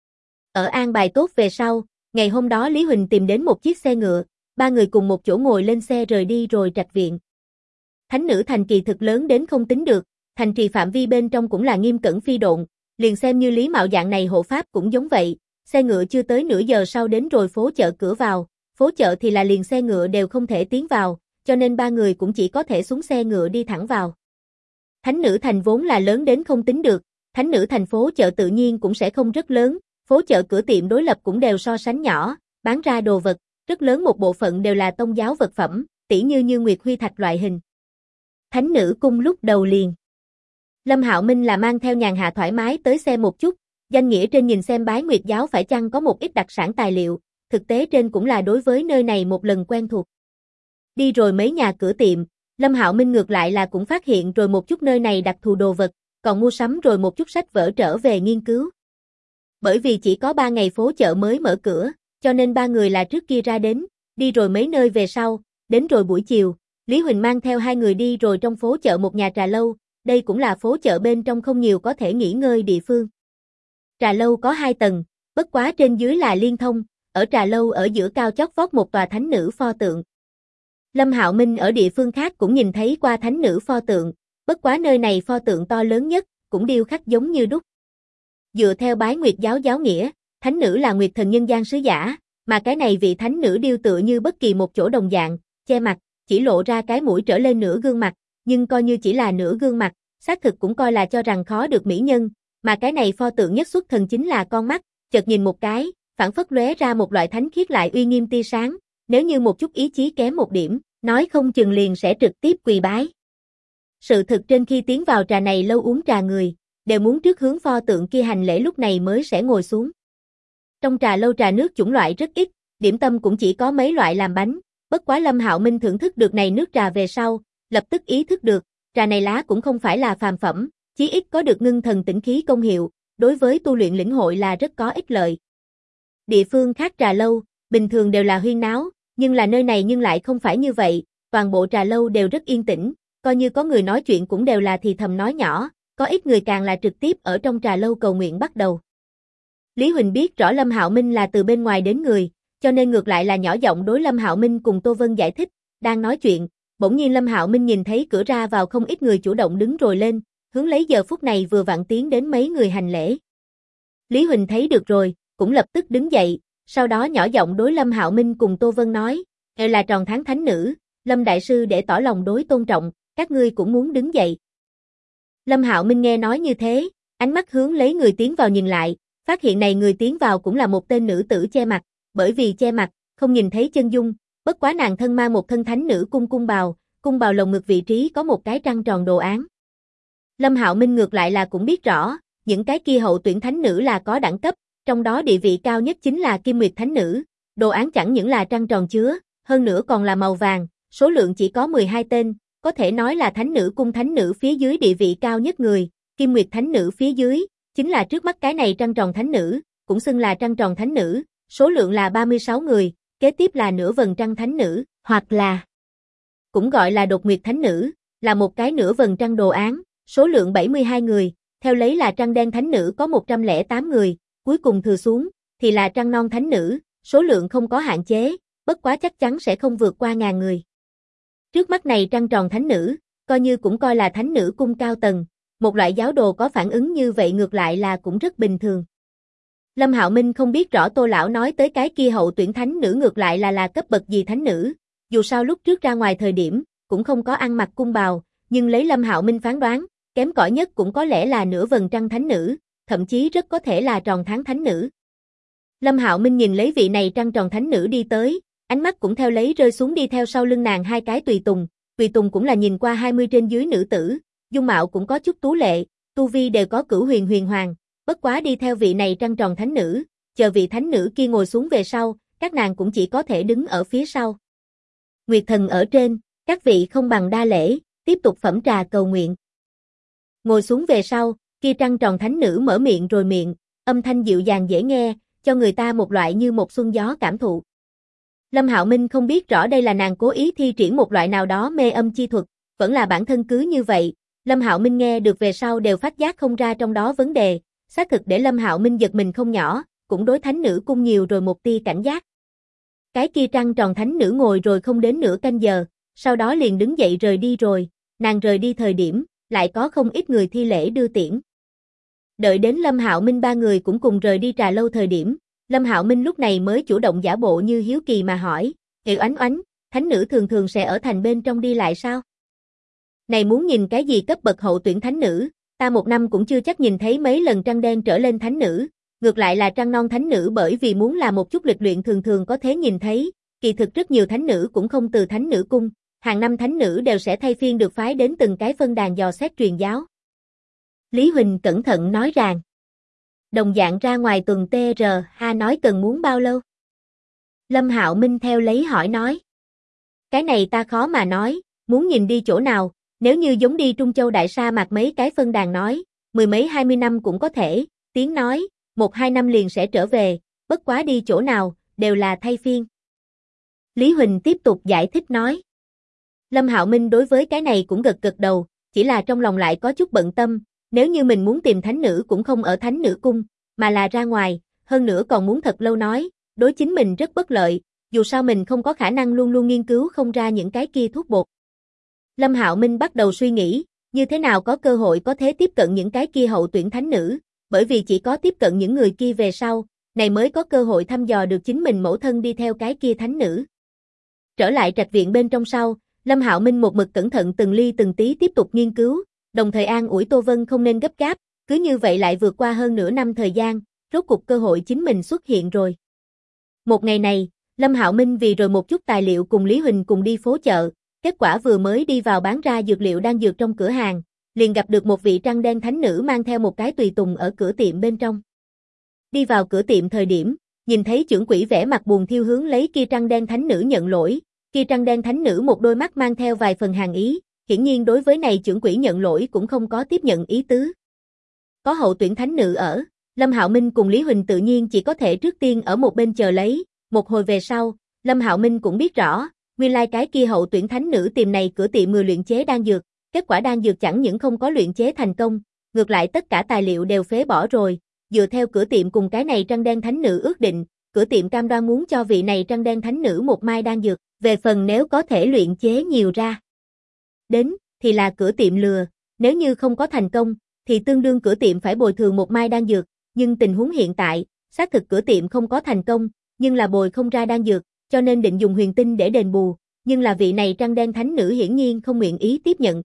Ở an bài tốt về sau, ngày hôm đó Lý Huỳnh tìm đến một chiếc xe ngựa, ba người cùng một chỗ ngồi lên xe rời đi rồi trạch viện. Thánh Nữ Thành kỳ thực lớn đến không tính được, thành trì phạm vi bên trong cũng là nghiêm cẩn phi độn, liền xem như Lý Mạo dạng này hộ pháp cũng giống vậy, xe ngựa chưa tới nửa giờ sau đến rồi phố chợ cửa vào, phố chợ thì là liền xe ngựa đều không thể tiến vào, cho nên ba người cũng chỉ có thể xuống xe ngựa đi thẳng vào. Thánh Nữ Thành vốn là lớn đến không tính được, Thánh Nữ Thành phố chợ tự nhiên cũng sẽ không rất lớn, phố chợ cửa tiệm đối lập cũng đều so sánh nhỏ, bán ra đồ vật, rất lớn một bộ phận đều là tông giáo vật phẩm, tỉ như Nguyệt Huy Thạch loại hình. Thánh Nữ Cung lúc đầu liền. Lâm Hạo Minh là mang theo nhàn hạ thoải mái tới xe một chút, danh nghĩa trên nhìn xem Bái Nguyệt giáo phải chăng có một ít đặc sản tài liệu, thực tế trên cũng là đối với nơi này một lần quen thuộc. Đi rồi mấy nhà cửa tiệm, Lâm Hạo Minh ngược lại là cũng phát hiện rồi một chút nơi này đặc thù đồ vật, còn mua sắm rồi một chút sách vở trở về nghiên cứu. Bởi vì chỉ có 3 ngày phố chợ mới mở cửa, cho nên ba người là trước kia ra đến, đi rồi mấy nơi về sau, đến rồi buổi chiều, Lý Huỳnh mang theo hai người đi rồi trong phố chợ một nhà trà lâu, đây cũng là phố chợ bên trong không nhiều có thể nghỉ ngơi địa phương. Trà lâu có 2 tầng, bất quá trên dưới là liên thông, ở trà lâu ở giữa cao chót vót một tòa thánh nữ pho tượng. Lâm Hạo Minh ở địa phương khác cũng nhìn thấy qua thánh nữ pho tượng, bất quá nơi này pho tượng to lớn nhất, cũng điêu khắc giống như đúc. Dựa theo Bái Nguyệt giáo giáo nghĩa, thánh nữ là nguyệt thần nhân gian sứ giả, mà cái này vị thánh nữ điêu tựa như bất kỳ một chỗ đồng dạng, che mặt, chỉ lộ ra cái mũi trở lên nửa gương mặt, nhưng coi như chỉ là nửa gương mặt, xác thực cũng coi là cho rằng khó được mỹ nhân, mà cái này pho tượng nhất xuất thần chính là con mắt, chợt nhìn một cái, phản phất lóe ra một loại thánh khiết lại uy nghiêm tia sáng, nếu như một chút ý chí kém một điểm, nói không chừng liền sẽ trực tiếp quỳ bái. Sự thực trên khi tiến vào trà này lâu uống trà người, đều muốn trước hướng pho tượng kia hành lễ lúc này mới sẽ ngồi xuống. Trong trà lâu trà nước chủng loại rất ít, điểm tâm cũng chỉ có mấy loại làm bánh, bất quá Lâm Hạo Minh thưởng thức được này nước trà về sau, lập tức ý thức được, trà này lá cũng không phải là phàm phẩm, chí ít có được ngưng thần tĩnh khí công hiệu, đối với tu luyện lĩnh hội là rất có ích lợi. Địa phương khác trà lâu, bình thường đều là huyên náo, nhưng là nơi này nhưng lại không phải như vậy, toàn bộ trà lâu đều rất yên tĩnh, coi như có người nói chuyện cũng đều là thì thầm nói nhỏ, có ít người càng là trực tiếp ở trong trà lâu cầu nguyện bắt đầu. Lý Huỳnh biết rõ Lâm Hạo Minh là từ bên ngoài đến người, cho nên ngược lại là nhỏ giọng đối Lâm Hạo Minh cùng Tô Vân giải thích, đang nói chuyện, bỗng nhiên Lâm Hạo Minh nhìn thấy cửa ra vào không ít người chủ động đứng rồi lên, hướng lấy giờ phút này vừa vặn tiến đến mấy người hành lễ. Lý Huỳnh thấy được rồi, cũng lập tức đứng dậy, sau đó nhỏ giọng đối Lâm Hạo Minh cùng Tô Vân nói, là tròn tháng thánh nữ, Lâm đại sư để tỏ lòng đối tôn trọng, các ngươi cũng muốn đứng dậy. Lâm Hạo Minh nghe nói như thế, ánh mắt hướng lấy người tiến vào nhìn lại, phát hiện này người tiến vào cũng là một tên nữ tử che mặt, bởi vì che mặt, không nhìn thấy chân dung, bất quá nàng thân mang một thân thánh nữ cung bào lồng ngực vị trí có một cái trăng tròn đồ án. Lâm Hạo Minh ngược lại là cũng biết rõ, những cái kia hậu tuyển thánh nữ là có đẳng cấp, trong đó địa vị cao nhất chính là Kim Nguyệt thánh nữ, Đồ án chẳng những là trăng tròn chứa, hơn nữa còn là màu vàng, số lượng chỉ có 12 tên, có thể nói là thánh nữ cung thánh nữ phía dưới địa vị cao nhất người, Kim Nguyệt thánh nữ phía dưới, chính là trước mắt cái này trăng tròn thánh nữ, cũng xưng là trăng tròn thánh nữ, số lượng là 36 người, kế tiếp là nửa vầng trăng thánh nữ, hoặc là cũng gọi là đột nguyệt thánh nữ, là một cái nửa vầng trăng đồ án, số lượng 72 người, theo lấy là trăng đen thánh nữ có 108 người, cuối cùng thừa xuống, thì là trăng non thánh nữ, số lượng không có hạn chế, bất quá chắc chắn sẽ không vượt qua 1000 người. Trước mắt này trăng tròn thánh nữ, coi như cũng coi là thánh nữ cung cao tầng, một loại giáo đồ có phản ứng như vậy ngược lại là cũng rất bình thường. Lâm Hạo Minh không biết rõ Tô lão nói tới cái kia hậu tuyển thánh nữ ngược lại là cấp bậc gì thánh nữ, dù sao lúc trước ra ngoài thời điểm, cũng không có ăn mặc cung bào, nhưng lấy Lâm Hạo Minh phán đoán, kém cỏi nhất cũng có lẽ là nửa vầng trăng thánh nữ, thậm chí rất có thể là tròn tháng thánh nữ. Lâm Hạo Minh nhìn lấy vị này trăng tròn thánh nữ đi tới, ánh mắt cũng theo lấy rơi xuống đi theo sau lưng nàng hai cái tùy tùng cũng là nhìn qua 20 trên dưới nữ tử, dung mạo cũng có chút tú lệ, tu vi đều có cửu huyền hoàng, bất quá đi theo vị này trăng tròn thánh nữ, chờ vị thánh nữ kia ngồi xuống về sau, các nàng cũng chỉ có thể đứng ở phía sau. Nguyệt thần ở trên, các vị không bằng đa lễ, tiếp tục phẩm trà cầu nguyện. Ngồi xuống về sau, kia trăng tròn thánh nữ mở miệng rồi miệng, âm thanh dịu dàng dễ nghe, cho người ta một loại như một xuân gió cảm thụ. Lâm Hạo Minh không biết rõ đây là nàng cố ý thi triển một loại nào đó mê âm chi thuật, vẫn là bản thân cứ như vậy. Lâm Hạo Minh nghe được về sau đều phát giác không ra trong đó vấn đề, xác thực để Lâm Hạo Minh giật mình không nhỏ, cũng đối thánh nữ cung nhiều rồi một tia cảnh giác. Cái kia trăng tròn thánh nữ ngồi rồi không đến nửa canh giờ, sau đó liền đứng dậy rời đi rồi, nàng rời đi thời điểm, lại có không ít người thi lễ đưa tiễn. Đợi đến Lâm Hạo Minh ba người cũng cùng rời đi trà lâu thời điểm, Lâm Hạo Minh lúc này mới chủ động giả bộ như hiếu kỳ mà hỏi, Oánh Oánh, thánh nữ thường thường sẽ ở thành bên trong đi lại sao? Này muốn nhìn cái gì cấp bậc hậu tuyển thánh nữ, ta một năm cũng chưa chắc nhìn thấy mấy lần trăng đen trở lên thánh nữ, ngược lại là trăng non thánh nữ bởi vì muốn làm một chút lịch luyện thường thường có thế nhìn thấy, kỳ thực rất nhiều thánh nữ cũng không từ thánh nữ cung, hàng năm thánh nữ đều sẽ thay phiên được phái đến từng cái phân đàn dò xét truyền giáo. Lý Huỳnh cẩn thận nói rằng, đồng dạng ra ngoài tuần TRH nói cần muốn bao lâu? Lâm Hạo Minh theo lấy hỏi nói, cái này ta khó mà nói, muốn nhìn đi chỗ nào, nếu như giống đi Trung Châu Đại Sa mạc mấy cái phân đàn nói, 10 mấy 20 năm cũng có thể, tiếng nói, 1-2 năm liền sẽ trở về, bất quá đi chỗ nào, đều là thay phiên. Lý Huỳnh tiếp tục giải thích nói. Lâm Hạo Minh đối với cái này cũng gật gật đầu, chỉ là trong lòng lại có chút bận tâm, nếu như mình muốn tìm thánh nữ cũng không ở thánh nữ cung, mà là ra ngoài, hơn nữa còn muốn thật lâu nói, đối chính mình rất bất lợi, dù sao mình không có khả năng luôn luôn nghiên cứu không ra những cái kia thuốc bột. Lâm Hạo Minh bắt đầu suy nghĩ, như thế nào có cơ hội có thể tiếp cận những cái kia hậu tuyển thánh nữ, bởi vì chỉ có tiếp cận những người kia về sau, này mới có cơ hội thăm dò được chính mình mẫu thân đi theo cái kia thánh nữ. Trở lại trạch viện bên trong sau, Lâm Hạo Minh một mực cẩn thận từng ly từng tí tiếp tục nghiên cứu, đồng thời an ủi Tô Vân không nên gấp gáp, cứ như vậy lại vượt qua hơn nửa năm thời gian, rốt cuộc cơ hội chính mình xuất hiện rồi. Một ngày này, Lâm Hạo Minh vì rồi một chút tài liệu cùng Lý Huỳnh cùng đi phố chợ, kết quả vừa mới đi vào bán ra dược liệu đang dược trong cửa hàng, liền gặp được một vị trăng đen thánh nữ mang theo một cái tùy tùng ở cửa tiệm bên trong. Đi vào cửa tiệm thời điểm, nhìn thấy trưởng quỹ vẻ mặt buồn thiêu hướng lấy kia trăng đen thánh nữ nhận lỗi, kia trăng đen thánh nữ một đôi mắt mang theo vài phần hàn ý, hiển nhiên đối với này trưởng quỹ nhận lỗi cũng không có tiếp nhận ý tứ. Có hậu tuyển thánh nữ ở, Lâm Hạo Minh cùng Lý Huỳnh tự nhiên chỉ có thể trước tiên ở một bên chờ lấy, một hồi về sau, Lâm Hạo Minh cũng biết rõ, nguyên lai cái kia hậu tuyển thánh nữ tìm này cửa tiệm người luyện chế đan dược, kết quả đan dược chẳng những không có luyện chế thành công, ngược lại tất cả tài liệu đều phế bỏ rồi, dựa theo cửa tiệm cùng cái này trăng đen thánh nữ ước định, cửa tiệm cam đoan muốn cho vị này trăng đen thánh nữ một mai đan dược, về phần nếu có thể luyện chế nhiều ra đến, thì là cửa tiệm lừa, nếu như không có thành công, thì tương đương cửa tiệm phải bồi thường một mai đan dược, nhưng tình huống hiện tại, xác thực cửa tiệm không có thành công, nhưng là bồi không ra đan dược, cho nên định dùng huyền tinh để đền bù, nhưng là vị này trăng đen thánh nữ hiển nhiên không nguyện ý tiếp nhận.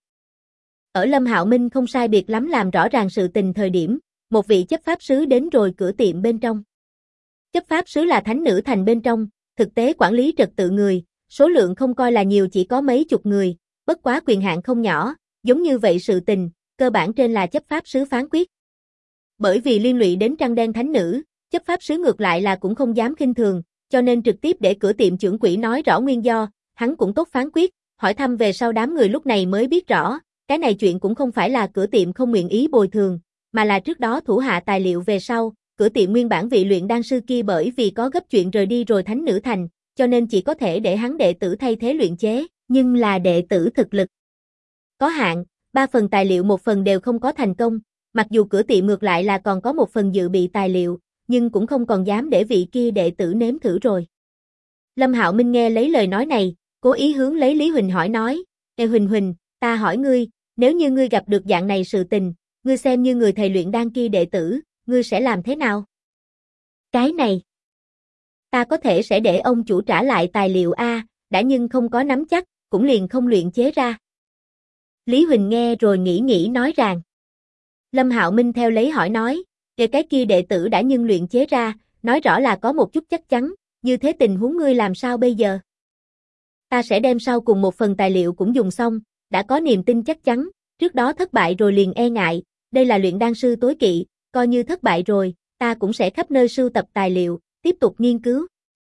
Ở Lâm Hạo Minh không sai biệt lắm làm rõ ràng sự tình thời điểm, một vị chấp pháp sứ đến rồi cửa tiệm bên trong. Chấp pháp sứ là thánh nữ thành bên trong, thực tế quản lý trật tự người, số lượng không coi là nhiều chỉ có mấy chục người, bất quá quyền hạn không nhỏ, giống như vậy sự tình, cơ bản trên là chấp pháp sứ phán quyết. Bởi vì liên lụy đến trăng đen thánh nữ, chấp pháp sứ ngược lại là cũng không dám khinh thường, cho nên trực tiếp để cửa tiệm trưởng quỹ nói rõ nguyên do, hắn cũng tốt phán quyết, hỏi thăm về sau đám người lúc này mới biết rõ, cái này chuyện cũng không phải là cửa tiệm không nguyện ý bồi thường, mà là trước đó thủ hạ tài liệu về sau, cửa tiệm nguyên bản vị luyện đan sư kia bởi vì có gấp chuyện rời đi rồi thánh nữ thành, cho nên chỉ có thể để hắn đệ tử thay thế luyện chế, nhưng là đệ tử thực lực có hạn, 3 phần tài liệu 1 phần đều không có thành công, mặc dù cửa tiệm ngược lại là còn có 1 phần dự bị tài liệu, nhưng cũng không còn dám để vị kia đệ tử nếm thử rồi. Lâm Hạo Minh nghe lấy lời nói này, cố ý hướng lấy Lý Huỳnh hỏi nói, Ê Huỳnh Huỳnh, ta hỏi ngươi, nếu như ngươi gặp được dạng này sự tình, ngươi xem như người thầy luyện đan kia đệ tử, ngươi sẽ làm thế nào? Cái này, ta có thể sẽ để ông chủ trả lại tài liệu A, đã nhưng không có nắm chắc, cũng liền không luyện chế ra. Lý Huỳnh nghe rồi nghĩ nói rằng. Lâm Hạo Minh theo lấy hỏi nói, cái kia đệ tử đã nhưng luyện chế ra, nói rõ là có một chút chắc chắn, như thế tình huống ngươi làm sao bây giờ? Ta sẽ đem sau cùng 1 phần tài liệu cũng dùng xong, đã có niềm tin chắc chắn, trước đó thất bại rồi liền e ngại, đây là luyện đan sư tối kỵ, coi như thất bại rồi, ta cũng sẽ khắp nơi sưu tập tài liệu, tiếp tục nghiên cứu.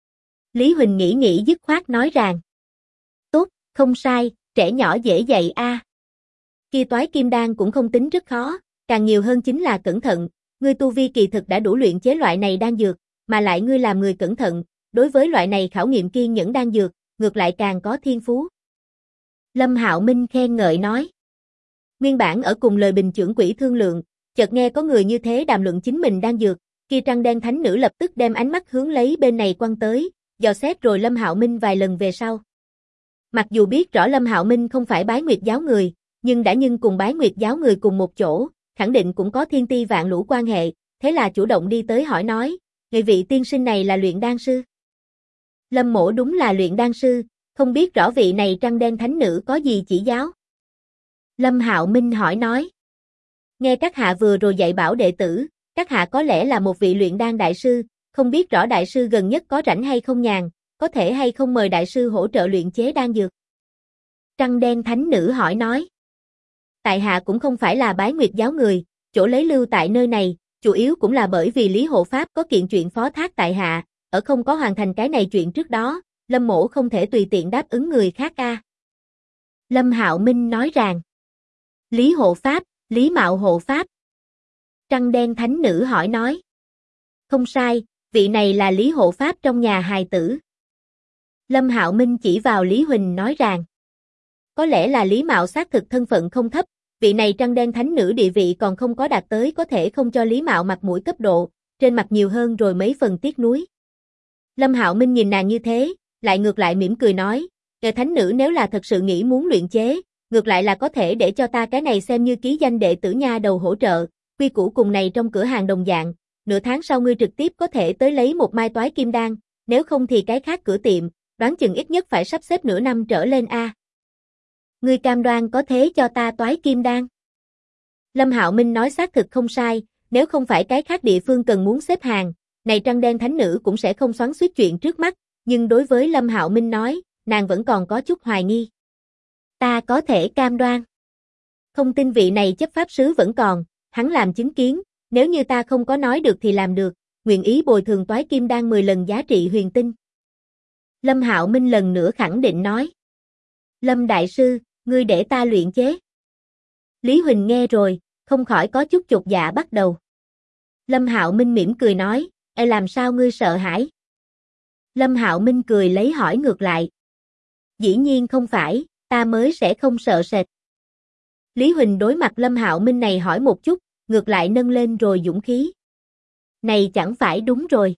Lý Huỳnh nghĩ dứt khoát nói rằng, tốt, không sai, trẻ nhỏ dễ dạy a. Kia toái kim đan cũng không tính rất khó, càng nhiều hơn chính là cẩn thận, ngươi tu vi kỳ thực đã đủ luyện chế loại này đan dược, mà lại ngươi làm người cẩn thận, đối với loại này khảo nghiệm kiên nhẫn đan dược, ngược lại càng có thiên phú. Lâm Hạo Minh khen ngợi nói. Nguyên bản ở cùng lời bình trưởng quỹ thương lượng, chợt nghe có người như thế đàm luận chính mình đan dược, kia trăng đen thánh nữ lập tức đem ánh mắt hướng lấy bên này quăng tới, dò xét rồi Lâm Hạo Minh vài lần về sau. Mặc dù biết rõ Lâm Hạo Minh không phải Bái Nguyệt giáo người, nhưng đã nhưng cùng Bái Nguyệt giáo người cùng một chỗ, khẳng định cũng có thiên ti vạn lũ quan hệ, thế là chủ động đi tới hỏi nói, người vị tiên sinh này là luyện đan sư. Lâm mỗ đúng là luyện đan sư, không biết rõ vị này trăng đen thánh nữ có gì chỉ giáo. Lâm Hạo Minh hỏi nói. Nghe các hạ vừa rồi dạy bảo đệ tử, các hạ có lẽ là một vị luyện đan đại sư, không biết rõ đại sư gần nhất có rảnh hay không nhàn, có thể hay không mời đại sư hỗ trợ luyện chế đan dược. Trăng đen thánh nữ hỏi nói. Tại hạ cũng không phải là Bái Nguyệt giáo người, chỗ lấy lưu tại nơi này, chủ yếu cũng là bởi vì Lý Hộ Pháp có kiện chuyện phó thác tại hạ, ở không có hoàn thành cái này chuyện trước đó, Lâm mỗ không thể tùy tiện đáp ứng người khác a. Lâm Hạo Minh nói rằng. Lý Hộ Pháp, Lý Mạo Hộ Pháp. Trăng đen thánh nữ hỏi nói. Không sai, vị này là Lý Hộ Pháp trong nhà hài tử. Lâm Hạo Minh chỉ vào Lý Huỳnh nói rằng. Có lẽ là Lý Mạo xác thực thân phận không thấp, vị này trăng đen thánh nữ địa vị còn không có đạt tới có thể không cho Lý Mạo mặt mũi cấp độ, trên mặt nhiều hơn rồi mấy phần tiếc nuối. Lâm Hạo Minh nhìn nàng như thế, lại ngược lại mỉm cười nói, "Kẻ thánh nữ nếu là thật sự nghĩ muốn luyện chế, ngược lại là có thể để cho ta cái này xem như ký danh đệ tử nha đầu hỗ trợ, quy củ cùng này trong cửa hàng đồng dạng, nửa tháng sau ngươi trực tiếp có thể tới lấy một mai toái kim đan, nếu không thì cái khác cửa tiệm, đoán chừng ít nhất phải sắp xếp nửa năm trở lên a." Ngươi cam đoan có thế cho ta toái kim đan? Lâm Hạo Minh nói xác thực không sai, nếu không phải cái khác địa phương cần muốn xếp hàng, này trăng đen thánh nữ cũng sẽ không xoắn xuýt chuyện trước mắt, nhưng đối với Lâm Hạo Minh nói, nàng vẫn còn có chút hoài nghi. Ta có thể cam đoan. Không tin vị này chấp pháp sứ vẫn còn, hắn làm chứng kiến, nếu như ta không có nói được thì làm được, nguyện ý bồi thường toái kim đan 10 lần giá trị huyền tinh. Lâm Hạo Minh lần nữa khẳng định nói. Lâm đại sư, ngươi để ta luyện chế. Lý Huỳnh nghe rồi, không khỏi có chút chột dạ bắt đầu. Lâm Hạo Minh mỉm cười nói, "Ê làm sao ngươi sợ hãi?" Lâm Hạo Minh cười lấy hỏi ngược lại. Dĩ nhiên không phải, ta mới sẽ không sợ sệt. Lý Huỳnh đối mặt Lâm Hạo Minh này hỏi một chút, ngược lại nâng lên rồi dũng khí. Này chẳng phải đúng rồi.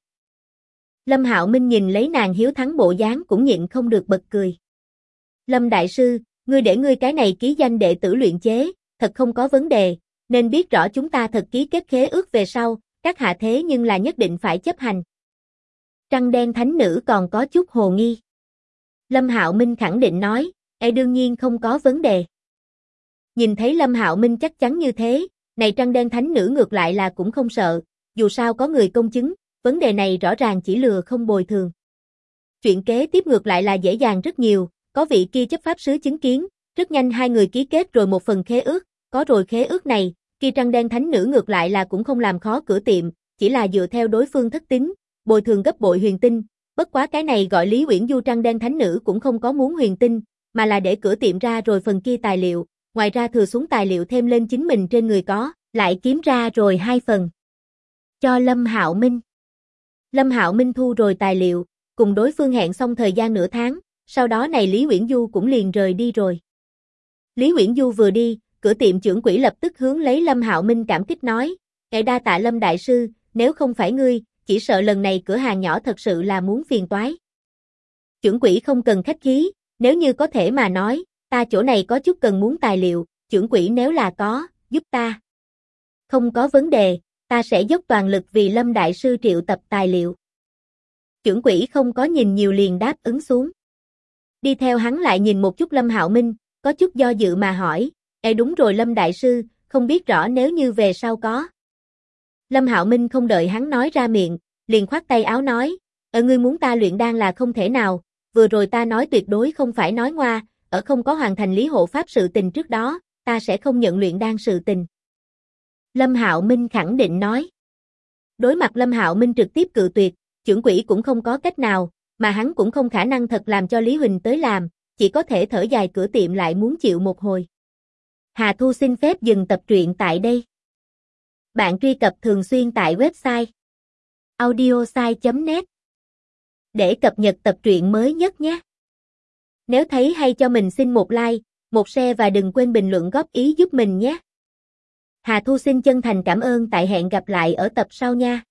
Lâm Hạo Minh nhìn lấy nàng hiếu thắng bộ dáng cũng nhịn không được bật cười. Lâm đại sư, ngươi để ngươi cái này ký danh đệ tử luyện chế, thật không có vấn đề, nên biết rõ chúng ta thật ký kết khế ước về sau, các hạ thế nhưng là nhất định phải chấp hành. Trăng đen thánh nữ còn có chút hồ nghi. Lâm Hạo Minh khẳng định nói, đương nhiên không có vấn đề. Nhìn thấy Lâm Hạo Minh chắc chắn như thế, này trăng đen thánh nữ ngược lại là cũng không sợ, dù sao có người công chứng, vấn đề này rõ ràng chỉ lừa không bồi thường. Chuyện kế tiếp ngược lại là dễ dàng rất nhiều, có vị kia chấp pháp sứ chứng kiến, rất nhanh hai người ký kết rồi một phần khế ước, có rồi khế ước này, kia trăng đen thánh nữ ngược lại là cũng không làm khó cửa tiệm, chỉ là dựa theo đối phương thất tín, bồi thường gấp bội huyền tinh, Bất quá cái này gọi Lý Uyển Du trăng đen thánh nữ cũng không có muốn huyền tinh, mà là để cửa tiệm ra rồi phần kia tài liệu, ngoài ra thừa xuống tài liệu thêm lên chính mình trên người có, lại kiếm ra rồi 2 phần. Cho Lâm Hạo Minh. Lâm Hạo Minh thu rồi tài liệu, cùng đối phương hẹn xong thời gian nửa tháng, sau đó này Lý Uyển Du cũng liền rời đi rồi. Lý Uyển Du vừa đi, cửa tiệm trưởng quỹ lập tức hướng lấy Lâm Hạo Minh cảm kích nói, ngài đa tạ Lâm đại sư, nếu không phải ngươi, chỉ sợ lần này cửa hàng nhỏ thật sự là muốn phiền toái. Trưởng quỹ không cần khách khí, nếu như có thể mà nói, ta chỗ này có chút cần muốn tài liệu, trưởng quỹ nếu là có, giúp ta. Không có vấn đề, ta sẽ dốc toàn lực vì Lâm đại sư triệu tập tài liệu. Trưởng quỹ không có nhìn nhiều liền đáp ứng xuống. Đi theo hắn lại nhìn một chút Lâm Hạo Minh, có chút do dự mà hỏi, đúng rồi Lâm đại sư, không biết rõ nếu như về sau có. Lâm Hạo Minh không đợi hắn nói ra miệng, liền khoát tay áo nói, ngươi muốn ta luyện đan là không thể nào, vừa rồi ta nói tuyệt đối không phải nói ngoa, ở không có hoàn thành lý hộ pháp sự tình trước đó, ta sẽ không nhận luyện đan sự tình. Lâm Hạo Minh khẳng định nói. Đối mặt Lâm Hạo Minh trực tiếp cự tuyệt, trưởng quỹ cũng không có cách nào, mà hắn cũng không khả năng thật làm cho Lý Huỳnh tới làm, chỉ có thể thở dài cửa tiệm lại muốn chịu một hồi. Hà Thu xin phép dừng tập truyện tại đây. Bạn truy cập thường xuyên tại website audiosai.net để cập nhật tập truyện mới nhất nhé. Nếu thấy hay cho mình xin một like, một share và đừng quên bình luận góp ý giúp mình nhé. Hà Thu xin chân thành cảm ơn, tại hẹn gặp lại ở tập sau nha.